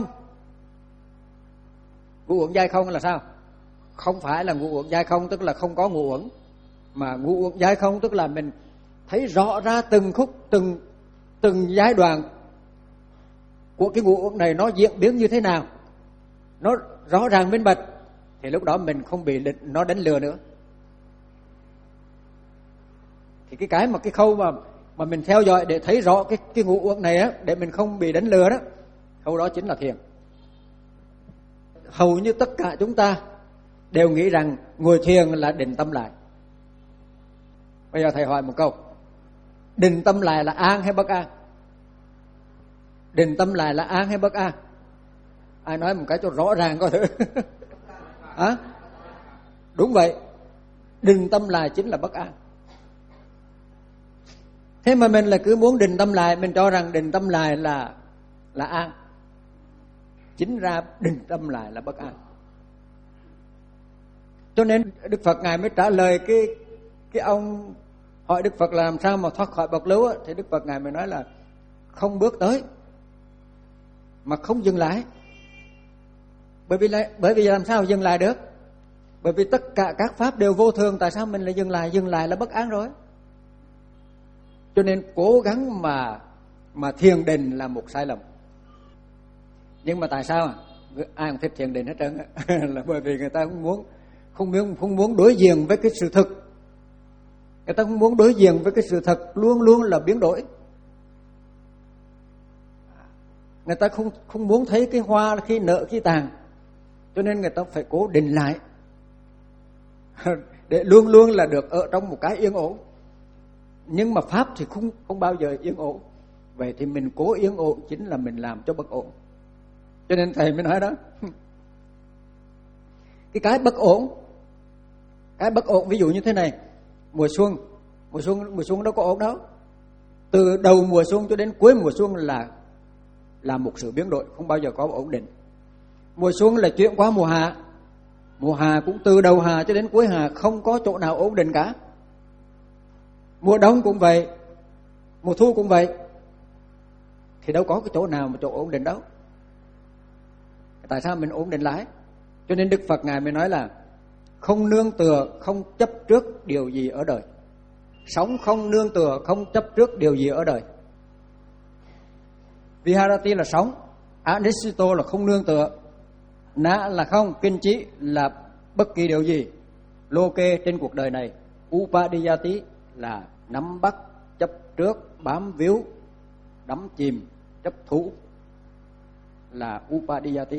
Speaker 1: Ngũ uẩn giai không là sao? Không phải là ngũ uẩn giai không tức là không có ngũ uẩn, mà ngũ uẩn giai không tức là mình thấy rõ ra từng khúc, từng từng giai đoạn của cái ngũ uẩn này nó diễn biến như thế nào, nó rõ ràng minh bạch, thì lúc đó mình không bị nó đánh lừa nữa. Thì cái cái mà cái khâu mà mà mình theo dõi để thấy rõ cái cái ngũ uẩn này á, để mình không bị đánh lừa đó, khâu đó chính là thiền. Hầu như tất cả chúng ta đều nghĩ rằng ngồi thiền là định tâm lại. Bây giờ thầy hỏi một câu, định tâm lại là an hay bất an? Định tâm lại là an hay bất an? Ai nói một cái cho rõ ràng coi thử. Hả? Đúng vậy, định tâm lại chính là bất an. Thế mà mình là cứ muốn định tâm lại, mình cho rằng định tâm lại là là an. Chính ra định tâm lại là bất an. Cho nên Đức Phật Ngài mới trả lời cái cái ông hỏi Đức Phật là làm sao mà thoát khỏi bọc lưu á, thì Đức Phật Ngài mới nói là không bước tới mà không dừng lại. Bởi vì là, bởi vì làm sao dừng lại được? Bởi vì tất cả các pháp đều vô thường, tại sao mình lại dừng lại? Dừng lại là bất an rồi. Cho nên cố gắng mà mà thiền định là một sai lầm. Nhưng mà tại sao ai cũng thích thiền định hết trơn là bởi vì người ta không muốn không muốn không muốn đối diện với cái sự thực. Người ta không muốn đối diện với cái sự thật luôn luôn là biến đổi. Người ta không không muốn thấy cái hoa khi nở khi tàn. Cho nên người ta phải cố định lại để luôn luôn là được ở trong một cái yên ổn. Nhưng mà pháp thì không không bao giờ yên ổn. Vậy thì mình cố yên ổn chính là mình làm cho bất ổn. Cho nên thầy mới nói đó, cái cái bất ổn, cái bất ổn ví dụ như thế này, mùa xuân, mùa xuân mùa xuân đâu có ổn đâu. Từ đầu mùa xuân cho đến cuối mùa xuân là là một sự biến đổi, không bao giờ có ổn định. Mùa xuân là chuyển qua mùa hạ, mùa hạ cũng từ đầu hạ cho đến cuối hạ không có chỗ nào ổn định cả. Mùa đông cũng vậy, mùa thu cũng vậy, thì đâu có cái chỗ nào mà chỗ ổn định đâu. Tại sao mình ổn định lại? Cho nên Đức Phật Ngài mới nói là không nương tựa, không chấp trước điều gì ở đời. Sống không nương tựa, không chấp trước điều gì ở đời. Viharati là sống, Anisito là không nương tựa, Na là không, kinh trí là bất kỳ điều gì, Loke trên cuộc đời này, Upadiyati là nắm bắt, chấp trước, bám víu, đắm chìm, chấp thủ là Upadiyati.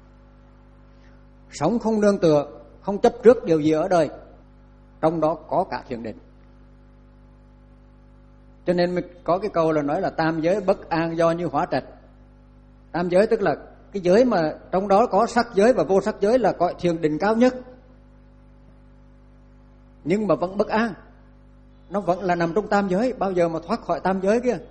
Speaker 1: Sống không nương tựa, không chấp trước điều gì ở đời, trong đó có cả thiền định. Cho nên mình có cái câu là nói là tam giới bất an do như hỏa trạch. Tam giới tức là cái giới mà trong đó có sắc giới và vô sắc giới là gọi thiền định cao nhất. Nhưng mà vẫn bất an. Nó vẫn là nằm trong tam giới, bao giờ mà thoát khỏi tam giới kia.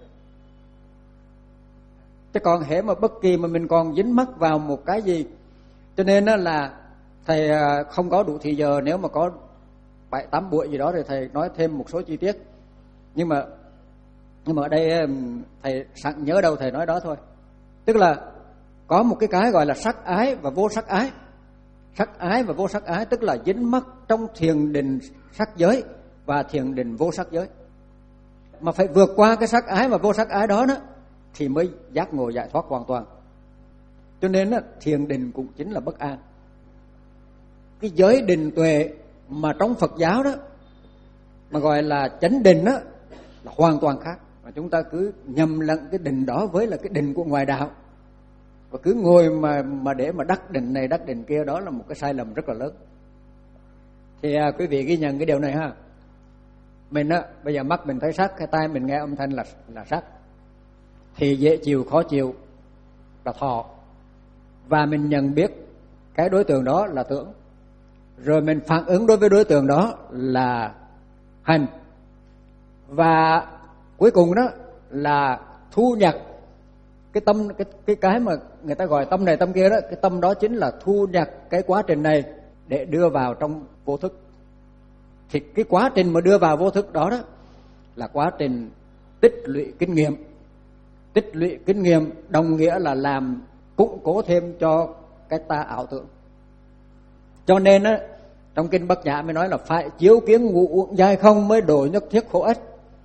Speaker 1: Chứ còn hễ mà bất kỳ mà mình còn dính mắc vào một cái gì. Cho nên là thầy không có đủ thì giờ, nếu mà có bảy tám buổi gì đó thì thầy nói thêm một số chi tiết. Nhưng mà nhưng mà ở đây thầy sẵn nhớ đâu thầy nói đó thôi. Tức là có một cái cái gọi là sắc ái và vô sắc ái. Sắc ái và vô sắc ái tức là dính mắc trong thiền định sắc giới và thiền định vô sắc giới. Mà phải vượt qua cái sắc ái và vô sắc ái đó, đó thì mới giác ngộ giải thoát hoàn toàn. Cho nên thiền định cũng chính là bất an. Cái giới định tuệ mà trong Phật giáo đó mà gọi là chánh định đó là hoàn toàn khác. Mà chúng ta cứ nhầm lẫn cái định đó với là cái định của ngoài đạo, và cứ ngồi mà mà để mà đắc định này đắc định kia, đó là một cái sai lầm rất là lớn. Thì à, quý vị ghi nhận cái điều này ha. Mình á, bây giờ mắt mình thấy sắc, cái tai mình nghe âm thanh là là sắc, thì dễ chịu khó chịu là thọ, và mình nhận biết cái đối tượng đó là tưởng, rồi mình phản ứng đối với đối tượng đó là hành, và cuối cùng đó là thu nhập cái tâm, cái cái cái mà người ta gọi tâm này tâm kia đó, cái tâm đó chính là thu nhập cái quá trình này để đưa vào trong vô thức. Thì cái quá trình mà đưa vào vô thức đó đó là quá trình tích lũy kinh nghiệm. Tích lũy kinh nghiệm đồng nghĩa là làm củng cố thêm cho cái ta ảo tưởng. Cho nên á, trong kinh Bát Nhã mới nói là phải chiếu kiến ngũ uẩn dài không mới độ nhất thiết khổ ích.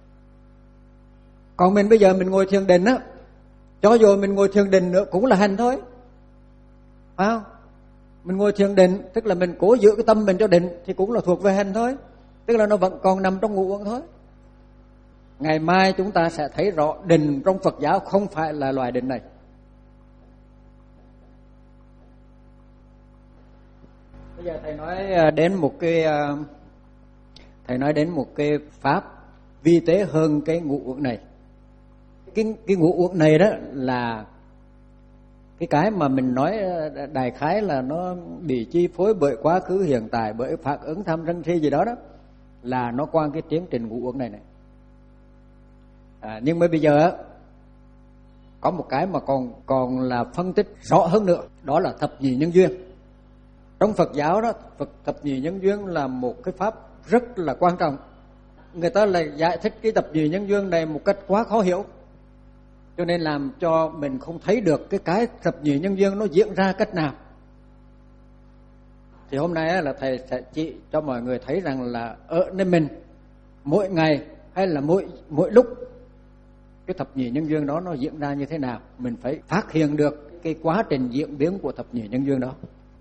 Speaker 1: Còn mình bây giờ mình ngồi thiền định á, cho dù mình ngồi thiền định nữa cũng là hành thôi, phải không? Mình ngồi thiền định tức là mình cố giữ cái tâm mình cho định thì cũng là thuộc về hành thôi, tức là nó vẫn còn nằm trong ngũ uẩn thôi. Ngày mai chúng ta sẽ thấy rõ định trong Phật giáo không phải là loại định này. Bây giờ thầy nói đến một cái thầy nói đến một cái pháp vi tế hơn cái ngũ uẩn này. Cái cái ngũ uẩn này đó là cái cái mà mình nói đại khái là nó bị chi phối bởi quá khứ hiện tại, bởi phản ứng tham sân si gì đó đó, là nó qua cái tiến trình ngũ uẩn này này. À, nhưng mà bây giờ có một cái mà còn còn là phân tích rõ hơn nữa, đó là thập nhị nhân duyên. Trong Phật giáo đó, Phật thập nhị nhân duyên là một cái pháp rất là quan trọng. Người ta lại giải thích cái thập nhị nhân duyên này một cách quá khó hiểu, cho nên làm cho mình không thấy được cái cái thập nhị nhân duyên nó diễn ra cách nào. Thì hôm nay là thầy sẽ chỉ cho mọi người thấy rằng là ở nơi mình mỗi ngày hay là mỗi mỗi lúc cái thập nhị nhân duyên đó nó diễn ra như thế nào, mình phải phát hiện được cái quá trình diễn biến của thập nhị nhân duyên đó.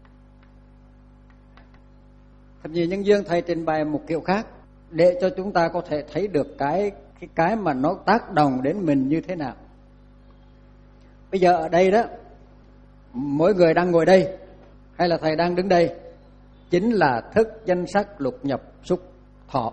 Speaker 1: Thập nhị nhân duyên thầy trình bày một kiểu khác để cho chúng ta có thể thấy được cái cái cái mà nó tác động đến mình như thế nào. Bây giờ ở đây đó, mỗi người đang ngồi đây hay là thầy đang đứng đây chính là thức danh sắc lục nhập xúc thọ.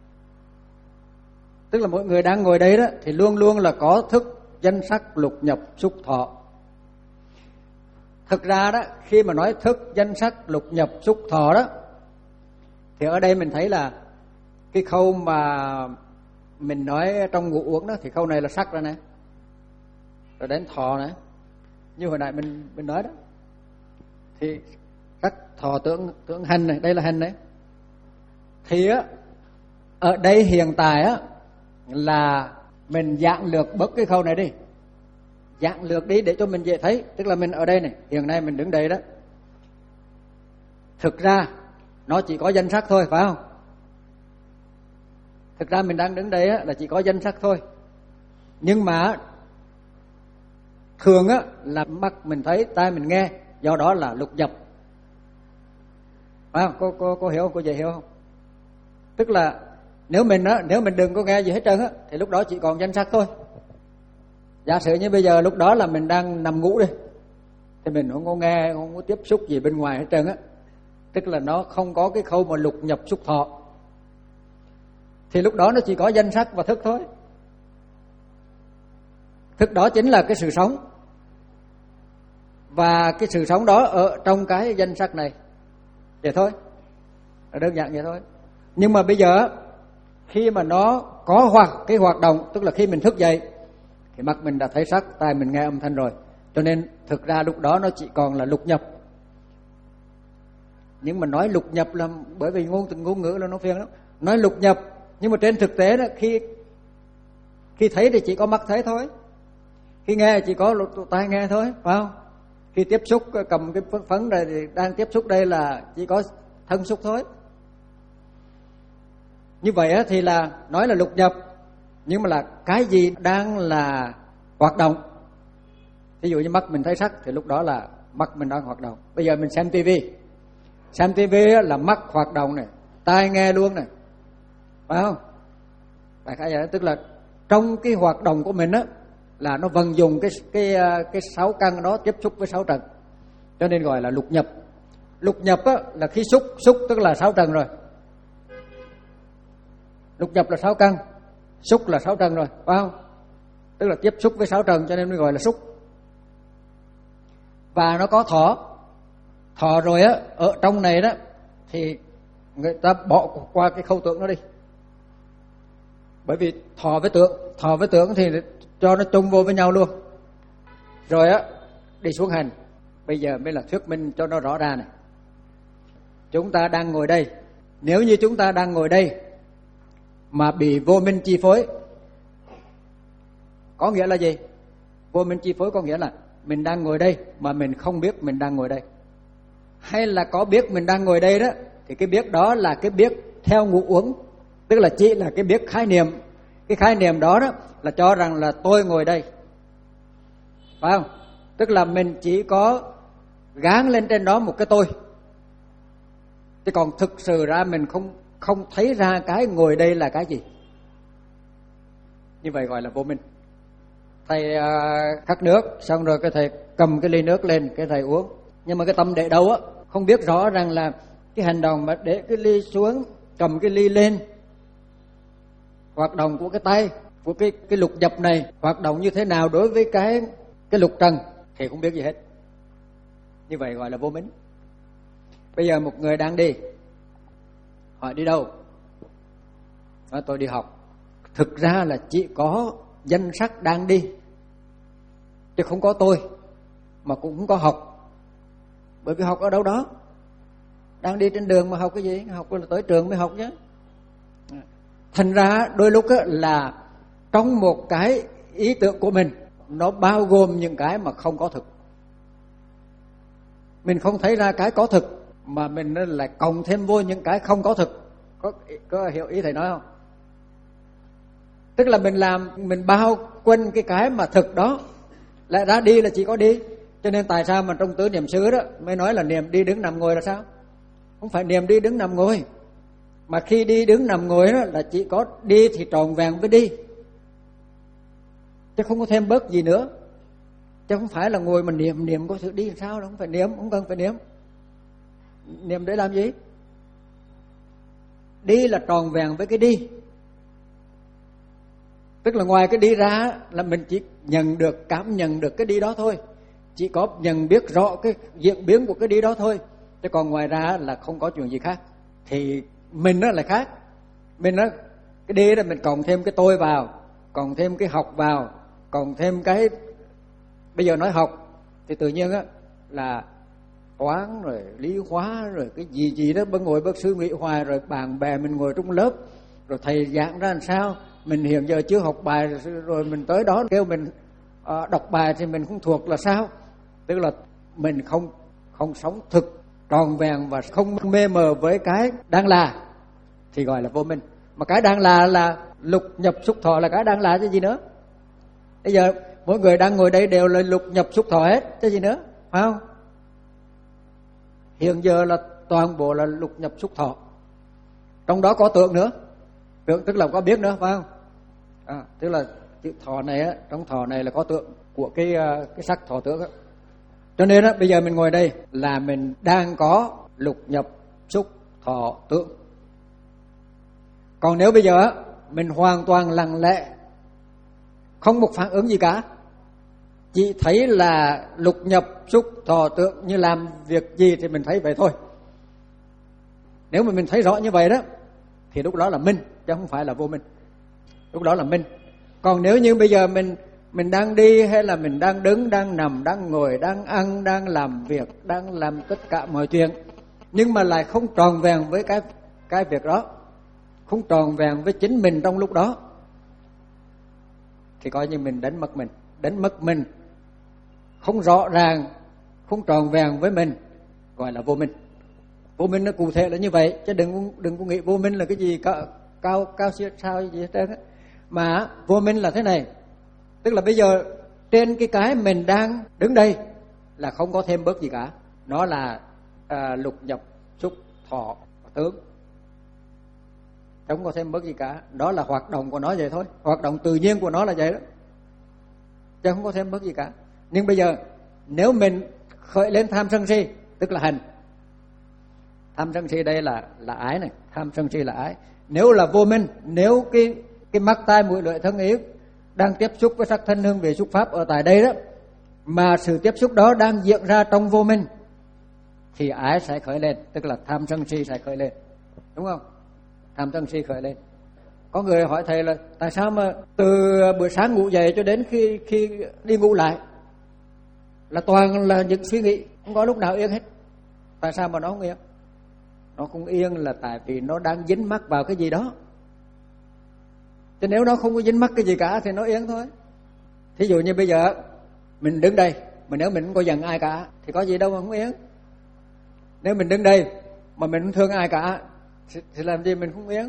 Speaker 1: Tức là mỗi người đang ngồi đây đó thì luôn luôn là có thức danh sắc lục nhập xúc thọ. Thực ra đó, khi mà nói thức danh sắc lục nhập xúc thọ đó, thì ở đây mình thấy là cái khâu mà mình nói trong ngũ uẩn đó, thì khâu này là sắc ra này, rồi đến thọ này, như hồi nãy mình mình nói đó, thì sắc thọ tưởng tưởng hành này, đây là hành đấy. Thì á ở đây hiện tại á là mình giảng lược bớt cái khâu này đi, giảng lược đi để cho mình dễ thấy. Tức là mình ở đây này, hiện nay mình đứng đây đó, thực ra nó chỉ có danh sắc thôi, phải không? Thực ra mình đang đứng đây á, là chỉ có danh sắc thôi. Nhưng mà thường á, là mắt mình thấy, tai mình nghe, do đó là lục nhập. Phải không? Cô, cô, cô hiểu không? Cô dễ hiểu không? Tức là nếu mình á, nếu mình đừng có nghe gì hết trơn á, thì lúc đó chỉ còn danh sắc thôi. Giả sử như bây giờ lúc đó là mình đang nằm ngủ đi, thì mình không có nghe, không có tiếp xúc gì bên ngoài hết trơn á. Tức là nó không có cái khâu mà lục nhập xúc thọ, thì lúc đó nó chỉ có danh sắc và thức thôi. Thức đó chính là cái sự sống, và cái sự sống đó ở trong cái danh sắc này, vậy thôi, đơn giản vậy thôi. Nhưng mà bây giờ khi mà nó có hoạt cái hoạt động, tức là khi mình thức dậy thì mắt mình đã thấy sắc, tai mình nghe âm thanh rồi, cho nên thực ra lúc đó nó chỉ còn là lục nhập. Nhưng mà nói lục nhập là bởi vì ngôn từ ngôn ngữ là nó phiền lắm, nói lục nhập, nhưng mà trên thực tế đó, khi khi thấy thì chỉ có mắt thấy thôi, khi nghe chỉ có tai nghe thôi, phải không? Khi tiếp xúc cầm cái phấn này thì đang tiếp xúc đây là chỉ có thân xúc thôi. Như vậy thì là nói là lục nhập, nhưng mà là cái gì đang là hoạt động. Ví dụ như mắt mình thấy sắc thì lúc đó là mắt mình đang hoạt động. Bây giờ mình xem tivi, xem tivi là mắt hoạt động này, tai nghe luôn này, phải không? Đại khái vậy, tức là trong cái hoạt động của mình á là nó vận dụng cái cái cái sáu căn đó tiếp xúc với sáu trần, cho nên gọi là lục nhập. Lục nhập á là khi xúc, xúc tức là sáu trần rồi. Lục nhập là sáu căn, xúc là sáu trần rồi, phải không? Tức là tiếp xúc với sáu trần cho nên mới gọi là xúc. Và nó có thọ. Thọ rồi á, ở trong này đó thì người ta bỏ qua cái khâu tưởng nó đi. Bởi vì thọ với tưởng, thọ với tưởng thì cho nó chung vô với nhau luôn. Rồi á, đi xuống hành. Bây giờ mới là thuyết minh cho nó rõ ra này. Chúng ta đang ngồi đây. Nếu như chúng ta đang ngồi đây mà bị vô minh chi phối, có nghĩa là gì? Vô minh chi phối có nghĩa là mình đang ngồi đây mà mình không biết mình đang ngồi đây. Hay là có biết mình đang ngồi đây đó, thì cái biết đó là cái biết theo ngũ uẩn, tức là chỉ là cái biết khái niệm. Cái khái niệm đó đó là cho rằng là tôi ngồi đây, phải không? Tức là mình chỉ có gán lên trên đó một cái tôi, Chứ còn thực sự ra mình không không thấy ra cái ngồi đây là cái gì. Như vậy gọi là vô minh. Thầy uh, khát nước, xong rồi cái thầy cầm cái ly nước lên, cái thầy uống. Nhưng mà cái tâm để đâu á, không biết rõ rằng là cái hành động mà để cái ly xuống, cầm cái ly lên, hoạt động của cái tay, của cái cái lục nhập này hoạt động như thế nào đối với cái cái lục trần thì không biết gì hết. Như vậy gọi là vô minh. Bây giờ một người đang đi, hỏi đi đâu? Nói tôi đi học. Thực ra là chỉ có danh sắc đang đi, chứ không có tôi, mà cũng không có học. Bởi vì học ở đâu đó, đang đi trên đường mà học cái gì? Học là tới trường mới học nhé. Thành ra đôi lúc là trong một cái ý tưởng của mình, nó bao gồm những cái mà không có thực. Mình không thấy ra cái có thực, mà mình lại cộng thêm vô những cái không có thực. Có, có hiểu ý thầy nói không? Tức là mình làm, mình bao quanh cái cái mà thực đó, lại ra đi là chỉ có đi. Cho nên tại sao mà trong tứ niệm xứ đó mới nói là niệm đi đứng nằm ngồi là sao? Không phải niệm đi đứng nằm ngồi, mà khi đi đứng nằm ngồi đó là chỉ có đi thì tròn vẹn với đi, chứ không có thêm bớt gì nữa. Chứ không phải là ngồi mà niệm, niệm có sự đi làm sao đâu, không phải niệm, không cần phải niệm. Niệm để làm gì? Đi là tròn vẹn với cái đi. Tức là ngoài cái đi ra là mình chỉ nhận được, cảm nhận được cái đi đó thôi, chỉ có nhận biết rõ cái diễn biến của cái đi đó thôi. Chứ còn ngoài ra là không có chuyện gì khác. Thì mình đó là khác. Mình đó, cái đi đó mình còn thêm cái tôi vào, còn thêm cái học vào, còn thêm cái... Bây giờ nói học thì tự nhiên á là toán rồi lý hóa rồi cái gì gì đó, bác ngồi bác sư nghĩ hoài, rồi bạn bè mình ngồi trong lớp, rồi thầy giảng ra làm sao, mình hiện giờ chưa học bài, rồi mình tới đó kêu mình uh, đọc bài thì mình không thuộc là sao? Tức là mình không không sống thực tròn vẹn và không mê mờ với cái đang là, thì gọi là vô minh. Mà cái đang là là lục nhập xúc thọ, là cái đang là chứ gì nữa. Bây giờ mỗi người đang ngồi đây đều là lục nhập xúc thọ hết chứ gì nữa, phải không? Hiện giờ là toàn bộ là lục nhập xúc thọ, trong đó có tượng nữa. Tượng tức là có biết nữa, phải không? À, tức là chữ thọ này á, trong thọ này là có tượng của cái cái sắc thọ tướng á. Cho nên á, bây giờ mình ngồi đây là mình đang có lục nhập xúc thọ tướng. Còn nếu bây giờ á, mình hoàn toàn lặng lẽ, không một phản ứng gì cả, chỉ thấy là lục nhập xúc thọ tướng, như làm việc gì thì mình thấy vậy thôi. Nếu mà mình thấy rõ như vậy đó thì lúc đó là minh, chứ không phải là vô minh. Lúc đó là minh. Còn nếu như bây giờ mình mình đang đi, hay là mình đang đứng, đang nằm, đang ngồi, đang ăn, đang làm việc, đang làm tất cả mọi chuyện, nhưng mà lại không tròn vẹn với cái cái việc đó, không tròn vẹn với chính mình trong lúc đó, thì coi như mình đánh mất mình, đánh mất mình, không rõ ràng, không tròn vẹn với mình, gọi là vô minh. Vô minh nó cụ thể là như vậy, chứ đừng đừng có nghĩ vô minh là cái gì cao cao cao sao gì hết trơn á. Mà vô minh là thế này, tức là bây giờ trên cái cái mình đang đứng đây là không có thêm bớt gì cả, nó là à, lục nhập xúc thọ tướng, không có thêm bớt gì cả, đó là hoạt động của nó vậy thôi, hoạt động tự nhiên của nó là vậy đó, chứ không có thêm bớt gì cả. Nhưng bây giờ nếu mình khởi lên tham sân si, tức là hành. Tham sân si đây là là ái này, tham sân si là ái. Nếu là vô minh, nếu cái cái mắt tai mũi lưỡi thân ý đang tiếp xúc với sắc thân hương vị xúc pháp ở tại đây đó, mà sự tiếp xúc đó đang diễn ra trong vô minh, thì ái sẽ khởi lên, tức là tham sân si sẽ khởi lên, đúng không? Tham sân si khởi lên. Có người hỏi thầy là tại sao mà từ buổi sáng ngủ dậy cho đến khi khi đi ngủ lại là toàn là những suy nghĩ, không có lúc nào yên hết. Tại sao mà nó không yên? Nó không yên là tại vì nó đang dính mắc vào cái gì đó. Chứ nếu nó không có dính mắc cái gì cả thì nó yên thôi. Thí dụ như bây giờ mình đứng đây, mà nếu mình không có giận ai cả thì có gì đâu mà không yên. Nếu mình đứng đây mà mình không thương ai cả thì, thì làm gì mình không yên.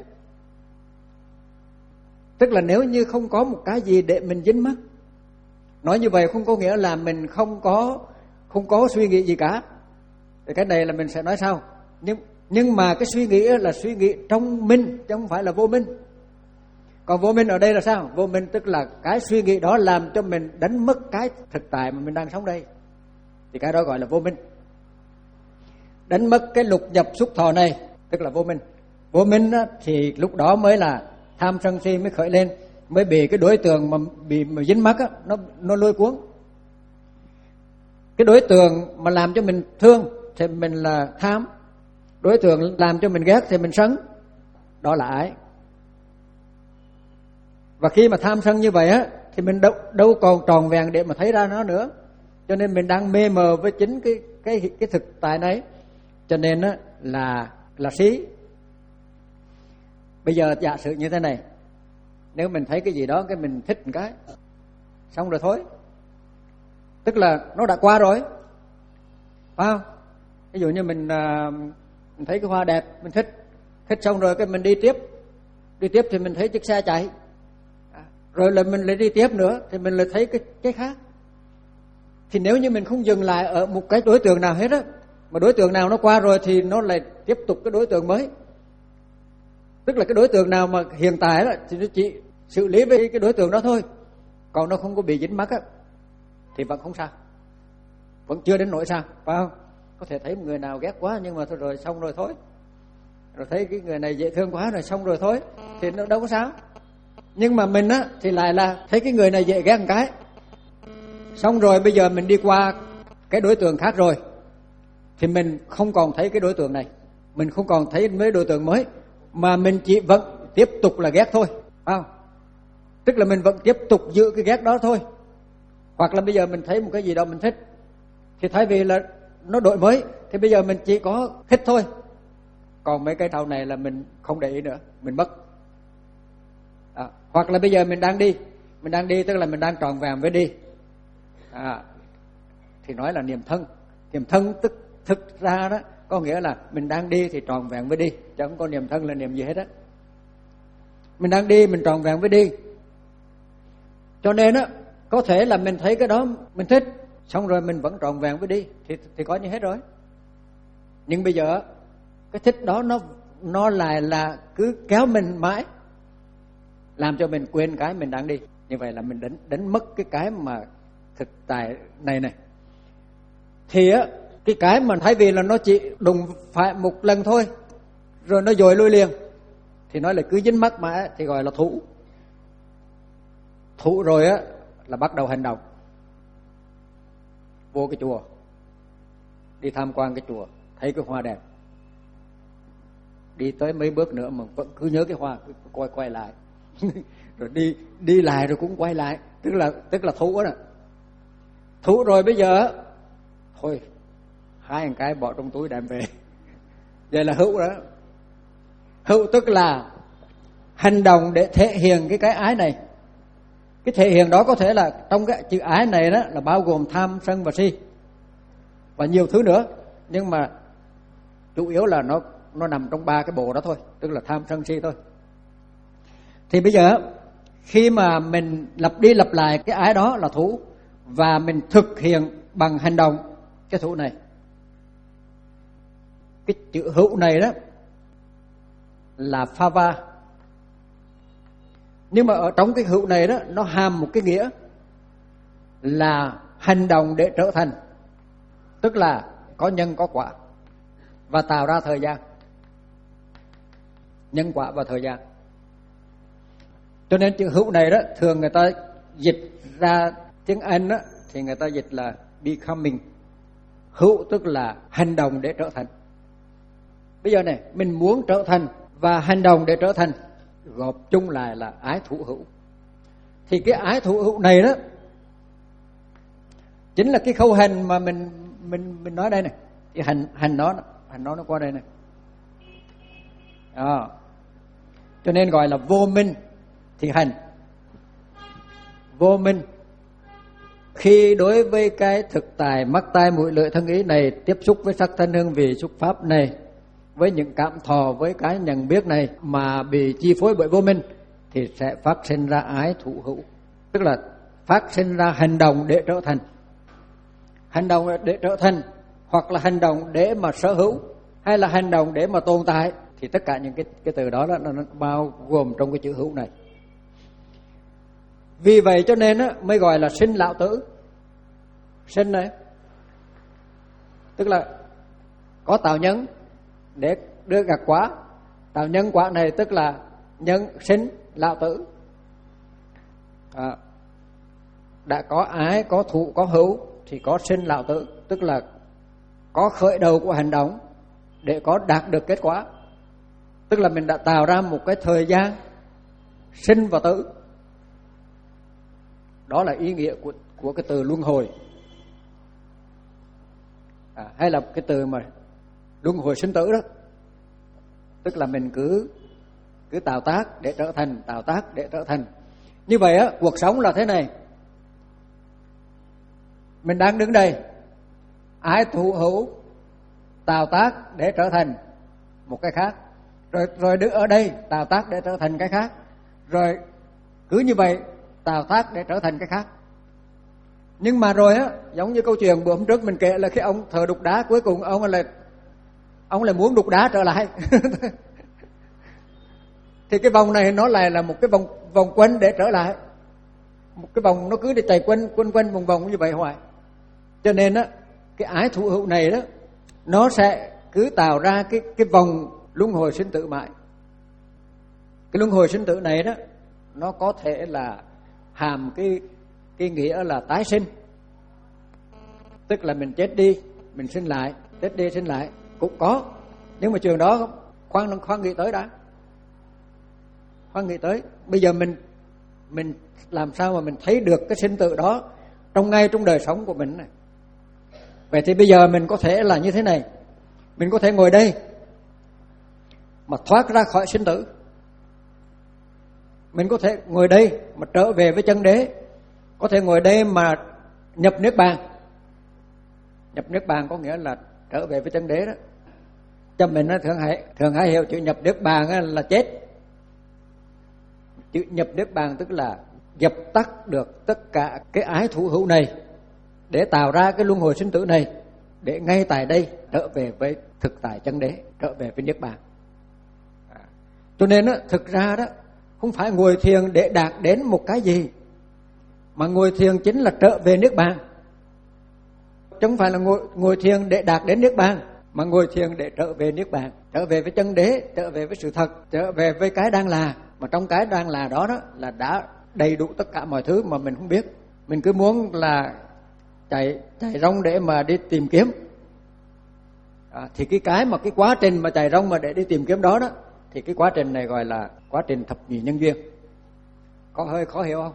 Speaker 1: Tức là nếu như không có một cái gì để mình dính mắc. Nói như vậy không có nghĩa là mình không có không có suy nghĩ gì cả. Thì cái này là mình sẽ nói sau. Nhưng Nhưng mà cái suy nghĩ là suy nghĩ trong minh, chứ không phải là vô minh. Còn vô minh ở đây là sao? Vô minh tức là cái suy nghĩ đó làm cho mình đánh mất cái thực tại mà mình đang sống đây, thì cái đó gọi là vô minh. Đánh mất cái lục nhập xúc thọ này tức là vô minh. Vô minh á, thì lúc đó mới là tham sân si mới khởi lên, mới bị cái đối tượng mà bị mà dính mắc á, nó nó lôi cuốn. Cái đối tượng mà làm cho mình thương thì mình là tham, đối tượng làm cho mình ghét thì mình sân, đó là ái. Và khi mà tham sân như vậy á thì mình đâu, đâu còn tròn vẹn để mà thấy ra nó nữa. Cho nên mình đang mê mờ với chính cái cái cái thực tại này. Cho nên á là là si. Bây giờ giả sử như thế này, nếu mình thấy cái gì đó cái mình thích một cái, xong rồi thôi, tức là nó đã qua rồi, phải không? Ví dụ như mình, à, mình thấy cái hoa đẹp, mình thích, thích xong rồi cái mình đi tiếp, đi tiếp thì mình thấy chiếc xe chạy, rồi là mình lại đi tiếp nữa thì mình lại thấy cái cái khác. Thì nếu như mình không dừng lại ở một cái đối tượng nào hết á, mà đối tượng nào nó qua rồi thì nó lại tiếp tục cái đối tượng mới. Tức là cái đối tượng nào mà hiện tại đó thì nó chỉ xử lý với cái đối tượng đó thôi, còn nó không có bị dính mắc á thì vẫn không sao, vẫn chưa đến nỗi sao, phải không? Có thể thấy một người nào ghét quá nhưng mà thôi rồi xong rồi thôi, rồi thấy cái người này dễ thương quá rồi xong rồi thôi, thì nó đâu có sao. Nhưng mà mình á thì lại là thấy cái người này dễ ghét một cái, xong rồi bây giờ mình đi qua cái đối tượng khác rồi thì mình không còn thấy cái đối tượng này, mình không còn thấy mấy đối tượng mới, mà mình chỉ vẫn tiếp tục là ghét thôi, phải không? Tức là mình vẫn tiếp tục giữ cái ghét đó thôi. Hoặc là bây giờ mình thấy một cái gì đó mình thích, thì thay vì là nó đổi mới thì bây giờ mình chỉ có thích thôi, còn mấy cái sau này là mình không để ý nữa, mình mất. À, hoặc là bây giờ mình đang đi, mình đang đi tức là mình đang tròn vẹn với đi, à, thì nói là niệm thân. Niệm thân tức thực ra đó có nghĩa là mình đang đi thì tròn vẹn với đi, chứ không có niệm thân là niệm gì hết á. Mình đang đi mình tròn vẹn với đi, cho nên á có thể là mình thấy cái đó mình thích, xong rồi mình vẫn tròn vẹn với đi thì thì có như hết rồi. Nhưng bây giờ cái thích đó nó nó lại là cứ kéo mình mãi, làm cho mình quên cái mình đang đi. Như vậy là mình đánh đánh mất cái cái mà thực tại này này. Thì á cái cái mà thay vì là nó chỉ đụng phải một lần thôi rồi nó dội lui liền, thì nói là cứ dính mắc mà thì gọi là thụ. Thụ rồi á là bắt đầu hành động. Vô cái chùa, đi tham quan cái chùa, thấy cái hoa đẹp, đi tới mấy bước nữa mà vẫn cứ nhớ cái hoa, cứ quay quay lại rồi đi đi lại rồi cũng quay lại, tức là tức là thụ đó. Thụ rồi bây giờ thôi hai cái bỏ trong túi đem về, vậy là hữu đó. Hữu tức là hành động để thể hiện cái cái ái này. Cái thể hiện đó có thể là trong cái chữ ái này đó là bao gồm tham sân và si và nhiều thứ nữa, nhưng mà chủ yếu là nó nó nằm trong ba cái bộ đó thôi, tức là tham sân si thôi. Thì bây giờ khi mà mình lặp đi lặp lại cái ái đó là thủ, và mình thực hiện bằng hành động cái thủ này, cái chữ hữu này đó là phava. Nhưng mà ở trong cái hữu này đó nó hàm một cái nghĩa là hành động để trở thành, tức là có nhân có quả và tạo ra thời gian. Nhân quả và thời gian. Cho nên chữ hữu này đó thường người ta dịch ra tiếng Anh đó thì người ta dịch là becoming. Hữu tức là hành động để trở thành. Bây giờ này, mình muốn trở thành và hành động để trở thành gộp chung lại là ái thủ hữu. Thì cái ái thủ hữu này đó chính là cái khâu hành mà mình mình mình nói đây này. Cái hành hành nó hành nó nó qua đây này. À, cho nên gọi là vô minh thì hành. Vô minh khi đối với cái thực tại mắt tai mũi lưỡi thân ý này, tiếp xúc với sắc thân hương vị xúc pháp này, với những cảm thọ, với cái nhận biết này mà bị chi phối bởi vô minh, thì sẽ phát sinh ra ái thủ hữu, tức là phát sinh ra hành động để trở thành. Hành động để trở thành hoặc là hành động để mà sở hữu, hay là hành động để mà tồn tại, thì tất cả những cái cái từ đó, đó nó, nó bao gồm trong cái chữ hữu này. Vì vậy cho nên á, mới gọi là sinh lão tử. Sinh này tức là có tạo nhân để đưa gặt quả. Tạo nhân quả này tức là nhân sinh lão tử. À, đã có ái, có thụ, có hữu thì có sinh lão tử, tức là có khởi đầu của hành động để có đạt được kết quả. Tức là mình đã tạo ra một cái thời gian sinh và tử. Đó là ý nghĩa của, của cái từ luân hồi. À, hay là cái từ mà luân hồi sinh tử đó. Tức là mình cứ cứ tạo tác để trở thành, tạo tác để trở thành. Như vậy á, cuộc sống là thế này. Mình đang đứng đây, ái thụ hữu, tạo tác để trở thành một cái khác. Rồi rồi đứng ở đây, tạo tác để trở thành cái khác. Rồi cứ như vậy, tạo tác để trở thành cái khác. Nhưng mà rồi á, giống như câu chuyện bữa hôm trước mình kể là khi ông thợ đục đá, cuối cùng ông lại ông lại muốn đục đá trở lại. Thì cái vòng này nó lại là một cái vòng vòng quanh để trở lại. Một cái vòng nó cứ đi chạy quanh quanh quanh vòng vòng như vậy hoài. Cho nên á, cái ái thụ hữu này đó, nó sẽ cứ tạo ra cái cái vòng luân hồi sinh tử mãi. Cái luân hồi sinh tử này đó, nó có thể là hàm cái cái nghĩa là tái sinh. Tức là mình chết đi, mình sinh lại, chết đi sinh lại cũng có. Nhưng mà trường đó khoan khoan nghĩ tới đã. Khoan nghĩ tới. Bây giờ mình mình làm sao mà mình thấy được cái sinh tử đó trong ngay trong đời sống của mình này. Vậy thì bây giờ mình có thể là như thế này. Mình có thể ngồi đây mà thoát ra khỏi sinh tử. Mình có thể ngồi đây mà trở về với chân đế. Có thể ngồi đây mà nhập niết bàn. Nhập niết bàn có nghĩa là trở về với chân đế đó. Cho mình thường hay thường hay hiểu chữ nhập niết bàn là chết. Chữ nhập niết bàn tức là dập tắt được tất cả cái ái thụ hữu này để tạo ra cái luân hồi sinh tử này, để ngay tại đây trở về với thực tại chân đế, trở về với niết bàn. À, cho nên á, thực ra đó không phải ngồi thiền để đạt đến một cái gì, mà ngồi thiền chính là trở về niết bàn. Chứ không phải là ngồi, ngồi thiền để đạt đến niết bàn, mà ngồi thiền để trở về niết bàn, trở về với chân đế, trở về với sự thật, trở về với cái đang là. Mà trong cái đang là đó đó là đã đầy đủ tất cả mọi thứ mà mình không biết. Mình cứ muốn là chạy chạy rong để mà đi tìm kiếm. À, thì cái cái mà cái quá trình mà chạy rong mà để đi tìm kiếm đó đó, thì cái quá trình này gọi là quá trình thập nhị nhân duyên. Có hơi khó hiểu không?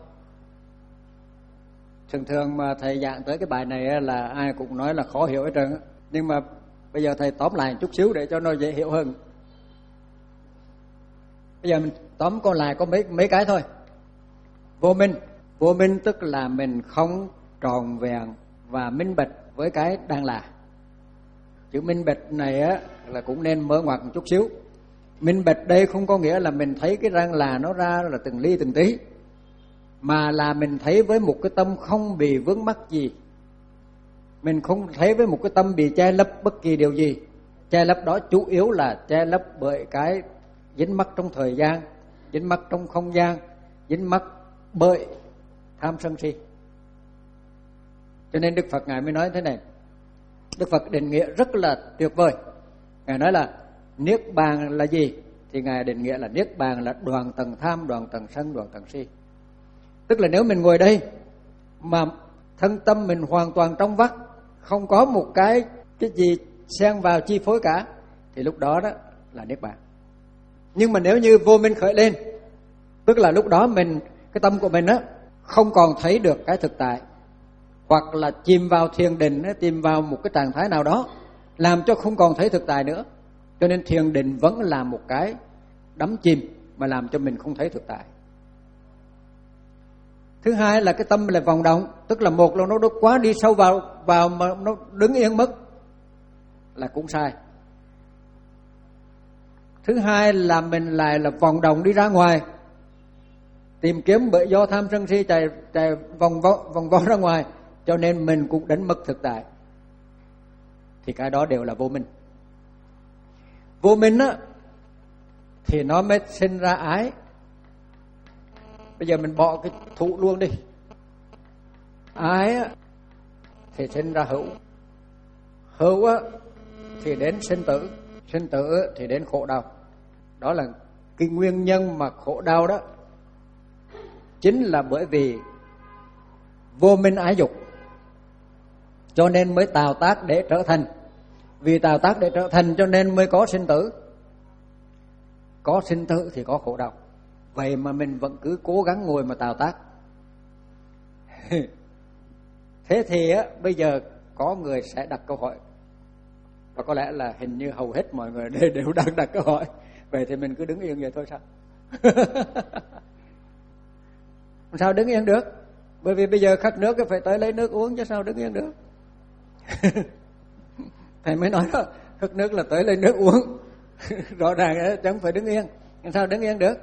Speaker 1: Thường thường mà thầy giảng tới cái bài này là ai cũng nói là khó hiểu hết trơn. Nhưng mà bây giờ thầy tóm lại chút xíu để cho nó dễ hiểu hơn. Bây giờ mình tóm còn lại có mấy mấy cái thôi. Vô minh, vô minh tức là mình không tròn vẹn và minh bạch với cái đang là. Chữ minh bạch này á là cũng nên mở ngoặt một chút xíu. Minh bạch đây không có nghĩa là mình thấy cái răng là nó ra là từng ly từng tí, mà là mình thấy với một cái tâm không bị vướng mắc gì. Mình không thấy với một cái tâm bị che lấp bất kỳ điều gì. Che lấp đó chủ yếu là che lấp bởi cái dính mắc trong thời gian, dính mắc trong không gian, dính mắc bởi tham sân si. Cho nên Đức Phật Ngài mới nói thế này. Đức Phật định nghĩa rất là tuyệt vời. Ngài nói là niết bàn là gì? Thì Ngài định nghĩa là niết bàn là đoạn tầng tham, đoạn tầng sân, đoạn tầng si. Tức là nếu mình ngồi đây mà thân tâm mình hoàn toàn trong vắt, không có một cái cái gì xen vào chi phối cả, thì lúc đó đó là niết bàn. Nhưng mà nếu như vô minh khởi lên, tức là lúc đó mình cái tâm của mình á không còn thấy được cái thực tại, hoặc là chìm vào thiền định, chìm vào một cái trạng thái nào đó làm cho không còn thấy thực tại nữa. Cho nên thiền định vẫn là một cái đắm chìm mà làm cho mình không thấy thực tại. Thứ hai là cái tâm là vòng động, tức là một là nó quá đi sâu vào vào mà nó đứng yên mất là cũng sai. Thứ hai là mình lại là vòng động đi ra ngoài, tìm kiếm bởi do tham sân si chạy chạy vòng vo vòng vo ra ngoài, cho nên mình cũng đánh mất thực tại. Thì cái đó đều là vô minh. Vô minh á thì nó mới sinh ra ái. Bây giờ mình bỏ cái thụ luôn đi. Ái á thì sinh ra hữu. Hữu á thì đến sinh tử. Sinh tử thì đến khổ đau. Đó là cái nguyên nhân mà khổ đau đó, chính là bởi vì vô minh ái dục, cho nên mới tạo tác để trở thành. Vì tạo tác để trở thành cho nên mới có sinh tử. Có sinh tử thì có khổ đau. Vậy mà mình vẫn cứ cố gắng ngồi mà tạo tác. Thế thì á, bây giờ có người sẽ đặt câu hỏi, và có lẽ là hình như hầu hết mọi người đều đang đặt câu hỏi. Vậy thì mình cứ đứng yên vậy thôi sao? Sao đứng yên được? Bởi vì bây giờ khát nước phải tới lấy nước uống chứ sao đứng yên được. Thầy mới nói đó, khát nước là tới lấy nước uống. Rõ ràng chẳng phải đứng yên. Sao đứng yên được?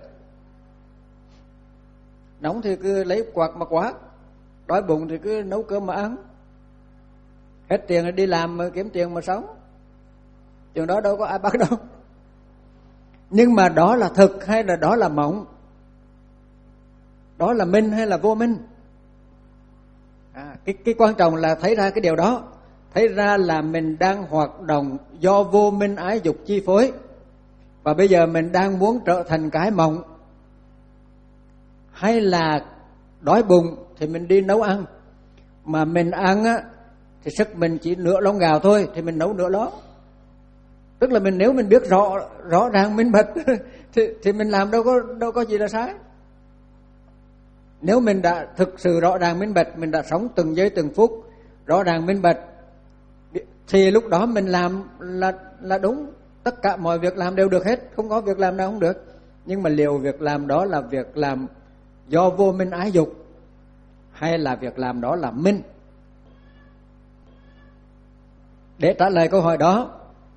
Speaker 1: Nóng thì cứ lấy quạt mà quát, đói bụng thì cứ nấu cơm mà ăn. Hết tiền đi làm mà kiếm tiền mà sống. Chuyện đó đâu có ai bắt đâu. Nhưng mà đó là thực hay là đó là mộng? Đó là minh hay là vô minh? À, cái, cái quan trọng là thấy ra cái điều đó. Thấy ra là mình đang hoạt động do vô minh ái dục chi phối. Và bây giờ mình đang muốn trở thành cái mộng. Hay là đói bụng thì mình đi nấu ăn. Mà mình ăn á thì sức mình chỉ nửa lon gạo thôi, thì mình nấu nửa lon. Tức là mình nếu mình biết rõ rõ ràng minh bạch thì thì mình làm đâu có đâu có gì là sai. Nếu mình đã thực sự rõ ràng minh bạch, mình đã sống từng giây từng phút rõ ràng minh bạch, thì lúc đó mình làm là là đúng. Tất cả mọi việc làm đều được hết, không có việc làm nào không được. Nhưng mà liệu việc làm đó là việc làm do vô minh ái dục, hay là việc làm đó là minh? Để trả lời câu hỏi đó,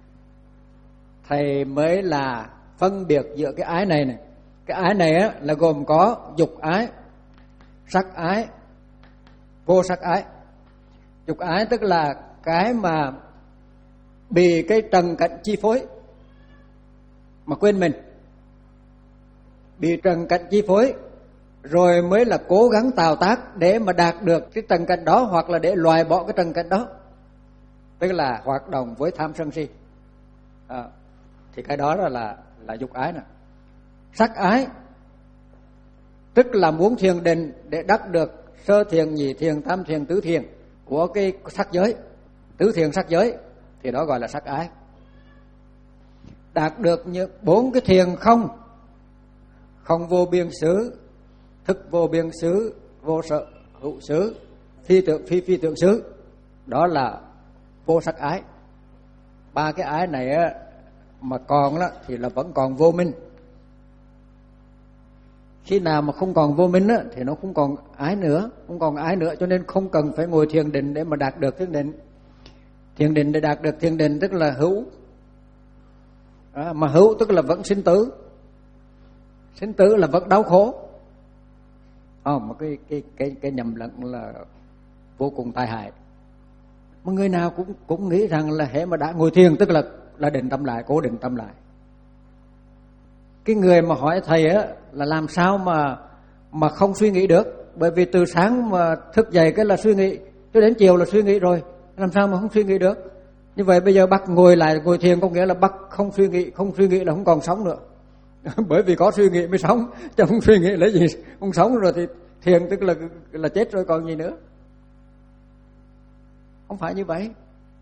Speaker 1: thầy mới là phân biệt giữa cái ái này này. Cái ái này á, là gồm có dục ái, sắc ái, vô sắc ái. Dục ái tức là cái mà bị cái trần cảnh chi phối mà quên mình. Bị trần cảnh chi phối rồi mới là cố gắng tạo tác để mà đạt được cái trần cảnh đó, hoặc là để loại bỏ cái trần cảnh đó. Tức là hoạt động với tham sân si. À, thì cái đó là là dục ái nè. Sắc ái tức là muốn thiền định để đắc được sơ thiền, nhị thiền, tam thiền, tứ thiền của cái sắc giới, tứ thiền sắc giới, thì đó gọi là sắc ái. Đạt được như bốn cái thiền không, không vô biên xứ, thức vô biên xứ, vô sở hữu xứ, phi tượng phi phi tượng xứ, đó là vô sắc ái. Ba cái ái này á, mà còn đó thì là vẫn còn vô minh. Khi nào mà không còn vô minh á, thì nó không còn ái nữa, không còn ái nữa, cho nên không cần phải ngồi thiền định để mà đạt được thiền định. Thiền định để đạt được thiền định tức là hữu. À, mà hữu tức là vẫn sinh tử. Sinh tử là vẫn đau khổ. À, một cái cái cái cái nhầm lẫn là vô cùng tai hại. Một người nào cũng cũng nghĩ rằng là hễ mà đã ngồi thiền tức là là định tâm lại, cố định tâm lại. Cái người mà hỏi thầy á là làm sao mà mà không suy nghĩ được, bởi vì từ sáng mà thức dậy cái là suy nghĩ, cho đến chiều là suy nghĩ rồi, làm sao mà không suy nghĩ được? Như vậy bây giờ bắt ngồi lại ngồi thiền có nghĩa là bắt không suy nghĩ, không suy nghĩ là không còn sống nữa. Bởi vì có suy nghĩ mới sống, chứ không suy nghĩ lấy gì không sống rồi thì thiền tức là là chết rồi còn gì nữa. Không phải như vậy.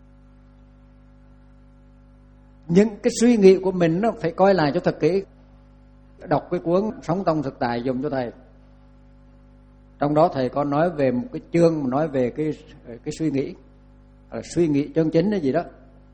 Speaker 1: Những cái suy nghĩ của mình nó phải coi lại cho thật kỹ. Đọc cái cuốn Sống Tông Thực Tại dùng cho thầy. Trong đó thầy có nói về một cái chương mà nói về cái cái suy nghĩ, là suy nghĩ chân chính hay gì đó.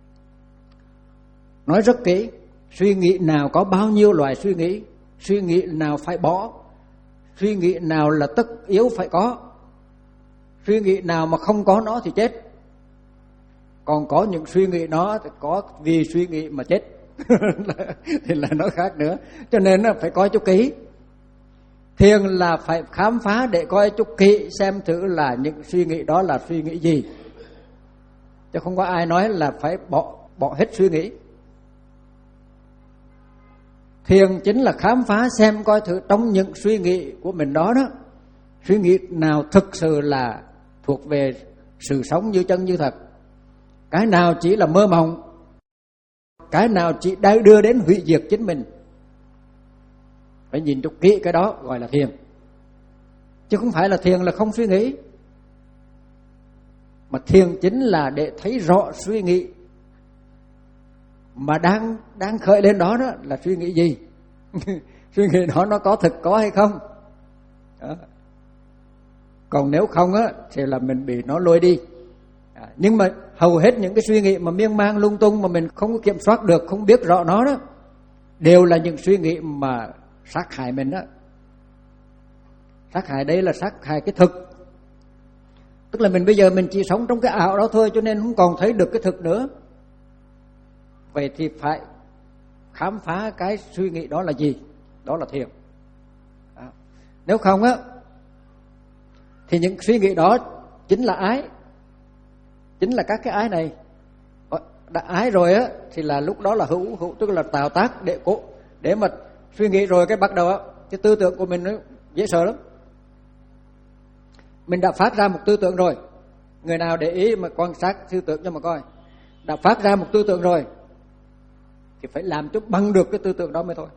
Speaker 1: Nói rất kỹ, suy nghĩ nào có bao nhiêu loại suy nghĩ, suy nghĩ nào phải bỏ, suy nghĩ nào là tất yếu phải có, suy nghĩ nào mà không có nó thì chết. Còn có những suy nghĩ nó thì có vì suy nghĩ mà chết thì là nó khác nữa. Cho nên là phải coi cho kỹ. Thiền là phải khám phá để coi cho kỹ xem thử là những suy nghĩ đó là suy nghĩ gì. Chứ không có ai nói là phải bỏ bỏ hết suy nghĩ. Thiền chính là khám phá xem coi thử trong những suy nghĩ của mình đó đó, suy nghĩ nào thực sự là thuộc về sự sống như chân như thật, cái nào chỉ là mơ mộng, cái nào chỉ đang đưa đến hủy diệt chính mình. Phải nhìn cho kỹ cái đó gọi là thiền. Chứ không phải là thiền là không suy nghĩ. Mà thiền chính là để thấy rõ suy nghĩ mà đang đang khởi lên đó, đó là suy nghĩ gì. Suy nghĩ đó nó có thực có hay không đó. Còn nếu không á thì là mình bị nó lôi đi. À, nhưng mà hầu hết những cái suy nghĩ mà miên man lung tung mà mình không có kiểm soát được, không biết rõ nó đó, đều là những suy nghĩ mà sát hại mình đó. Sát hại đây là sát hại cái thực. Tức là mình bây giờ mình chỉ sống trong cái ảo đó thôi, cho nên không còn thấy được cái thực nữa. Vậy thì phải khám phá cái suy nghĩ đó là gì. Đó là thiền. À, nếu không á thì những suy nghĩ đó chính là ái, chính là các cái ái này. Đã ái rồi á thì là lúc đó là hữu hữu tức là tạo tác để cố để mà suy nghĩ rồi cái bắt đầu á, cái tư tưởng của mình nó dễ sợ lắm. Mình đã phát ra một tư tưởng rồi, người nào để ý mà quan sát tư tưởng cho mà coi, đã phát ra một tư tưởng rồi thì phải làm cho bằng được cái tư tưởng đó mới thôi.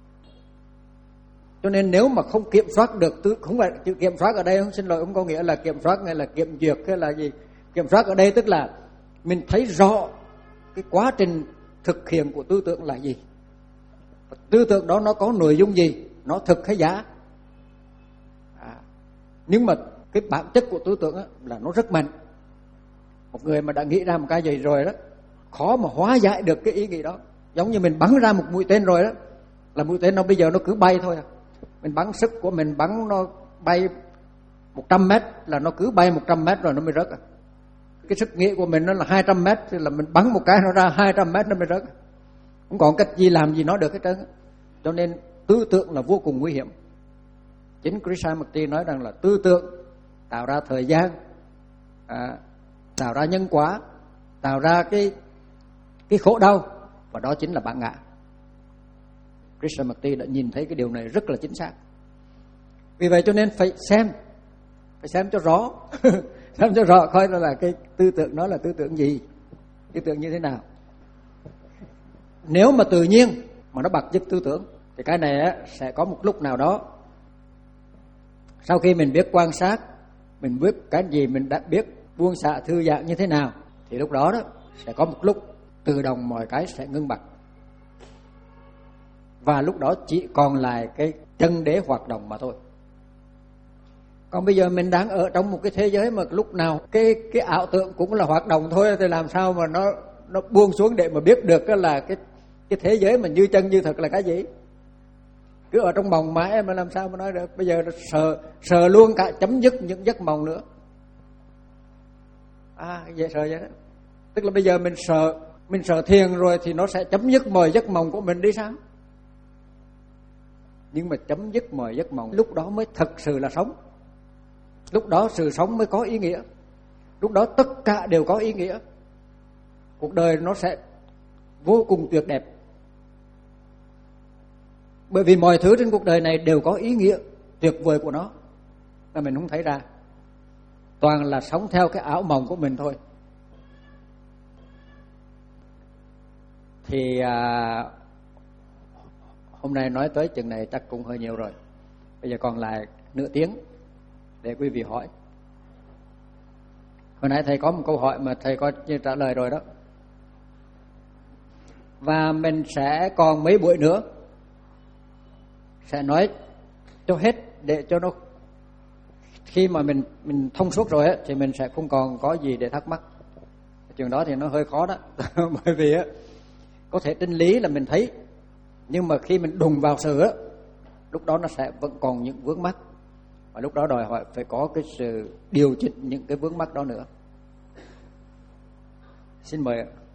Speaker 1: Cho nên nếu mà không kiểm soát được tư, không phải chữ kiểm soát ở đây, không xin lỗi, không có nghĩa là kiểm soát hay là kiểm duyệt hay là gì. Kiểm soát ở đây tức là mình thấy rõ cái quá trình thực hiện của tư tưởng là gì, tư tưởng đó nó có nội dung gì, nó thực hay giả. À, nhưng mà cái bản chất của tư tưởng là nó rất mạnh. Một người mà đã nghĩ ra một cái gì rồi đó, khó mà hóa giải được cái ý nghĩ đó. Giống như mình bắn ra một mũi tên rồi đó, là mũi tên nó bây giờ nó cứ bay thôi à. Mình bắn sức của mình bắn nó bay một trăm mét là nó cứ bay một trăm mét rồi nó mới rớt à. Cái sức nghĩ của mình nó là hai trăm mét thì là mình bắn một cái nó ra hai trăm mét nó mới rớt. Không còn cách gì làm gì nó được hết trơn. Cho nên tư tưởng là vô cùng nguy hiểm. Chính Krishnamurti nói rằng là tư tưởng tạo ra thời gian, à, tạo ra nhân quả, tạo ra cái cái khổ đau, và đó chính là bản ngã. Krishnamurti đã nhìn thấy cái điều này rất là chính xác. Vì vậy cho nên phải xem, phải xem cho rõ, xem cho rõ coi là cái tư tưởng đó là tư tưởng gì, tư tưởng như thế nào. Nếu mà tự nhiên mà nó bật dứt tư tưởng thì cái này á, sẽ có một lúc nào đó, sau khi mình biết quan sát, mình biết cái gì, mình đã biết buông xả thư giãn như thế nào, thì lúc đó đó sẽ có một lúc tự động mọi cái sẽ ngưng bặt. Và lúc đó chỉ còn lại cái chân đế hoạt động mà thôi. Còn bây giờ mình đang ở trong một cái thế giới mà lúc nào cái cái ảo tưởng cũng là hoạt động thôi, thì làm sao mà nó nó buông xuống để mà biết được là cái cái thế giới mà như chân như thật là cái gì. Cứ ở trong mộng mãi mà làm sao mà nói được. Bây giờ sờ sờ luôn cả chấm dứt những giấc mộng nữa. À dễ sợ vậy đó. Tức là bây giờ mình sợ mình sợ thiền rồi thì nó sẽ chấm dứt mọi giấc mộng của mình đi sao? Nhưng mà chấm dứt mọi giấc mộng lúc đó mới thật sự là sống. Lúc đó sự sống mới có ý nghĩa. Lúc đó tất cả đều có ý nghĩa. Cuộc đời nó sẽ vô cùng tuyệt đẹp. Bởi vì mọi thứ trên cuộc đời này đều có ý nghĩa tuyệt vời của nó, mà mình không thấy ra. Toàn là sống theo cái ảo mộng của mình thôi. Thì à, hôm nay nói tới chừng này chắc cũng hơi nhiều rồi. Bây giờ còn lại nửa tiếng để quý vị hỏi. Hồi nãy thầy có một câu hỏi mà thầy có trả lời rồi đó. Và mình sẽ còn mấy buổi nữa sẽ nói cho hết, để cho nó khi mà mình mình thông suốt rồi á thì mình sẽ không còn có gì để thắc mắc. Chuyện đó thì nó hơi khó đó. Bởi vì á có thể chân lý là mình thấy, nhưng mà khi mình đụng vào sự á, lúc đó nó sẽ vẫn còn những vướng mắc, và lúc đó đòi hỏi phải có cái sự điều chỉnh những cái vướng mắc đó nữa. Xin mời ạ.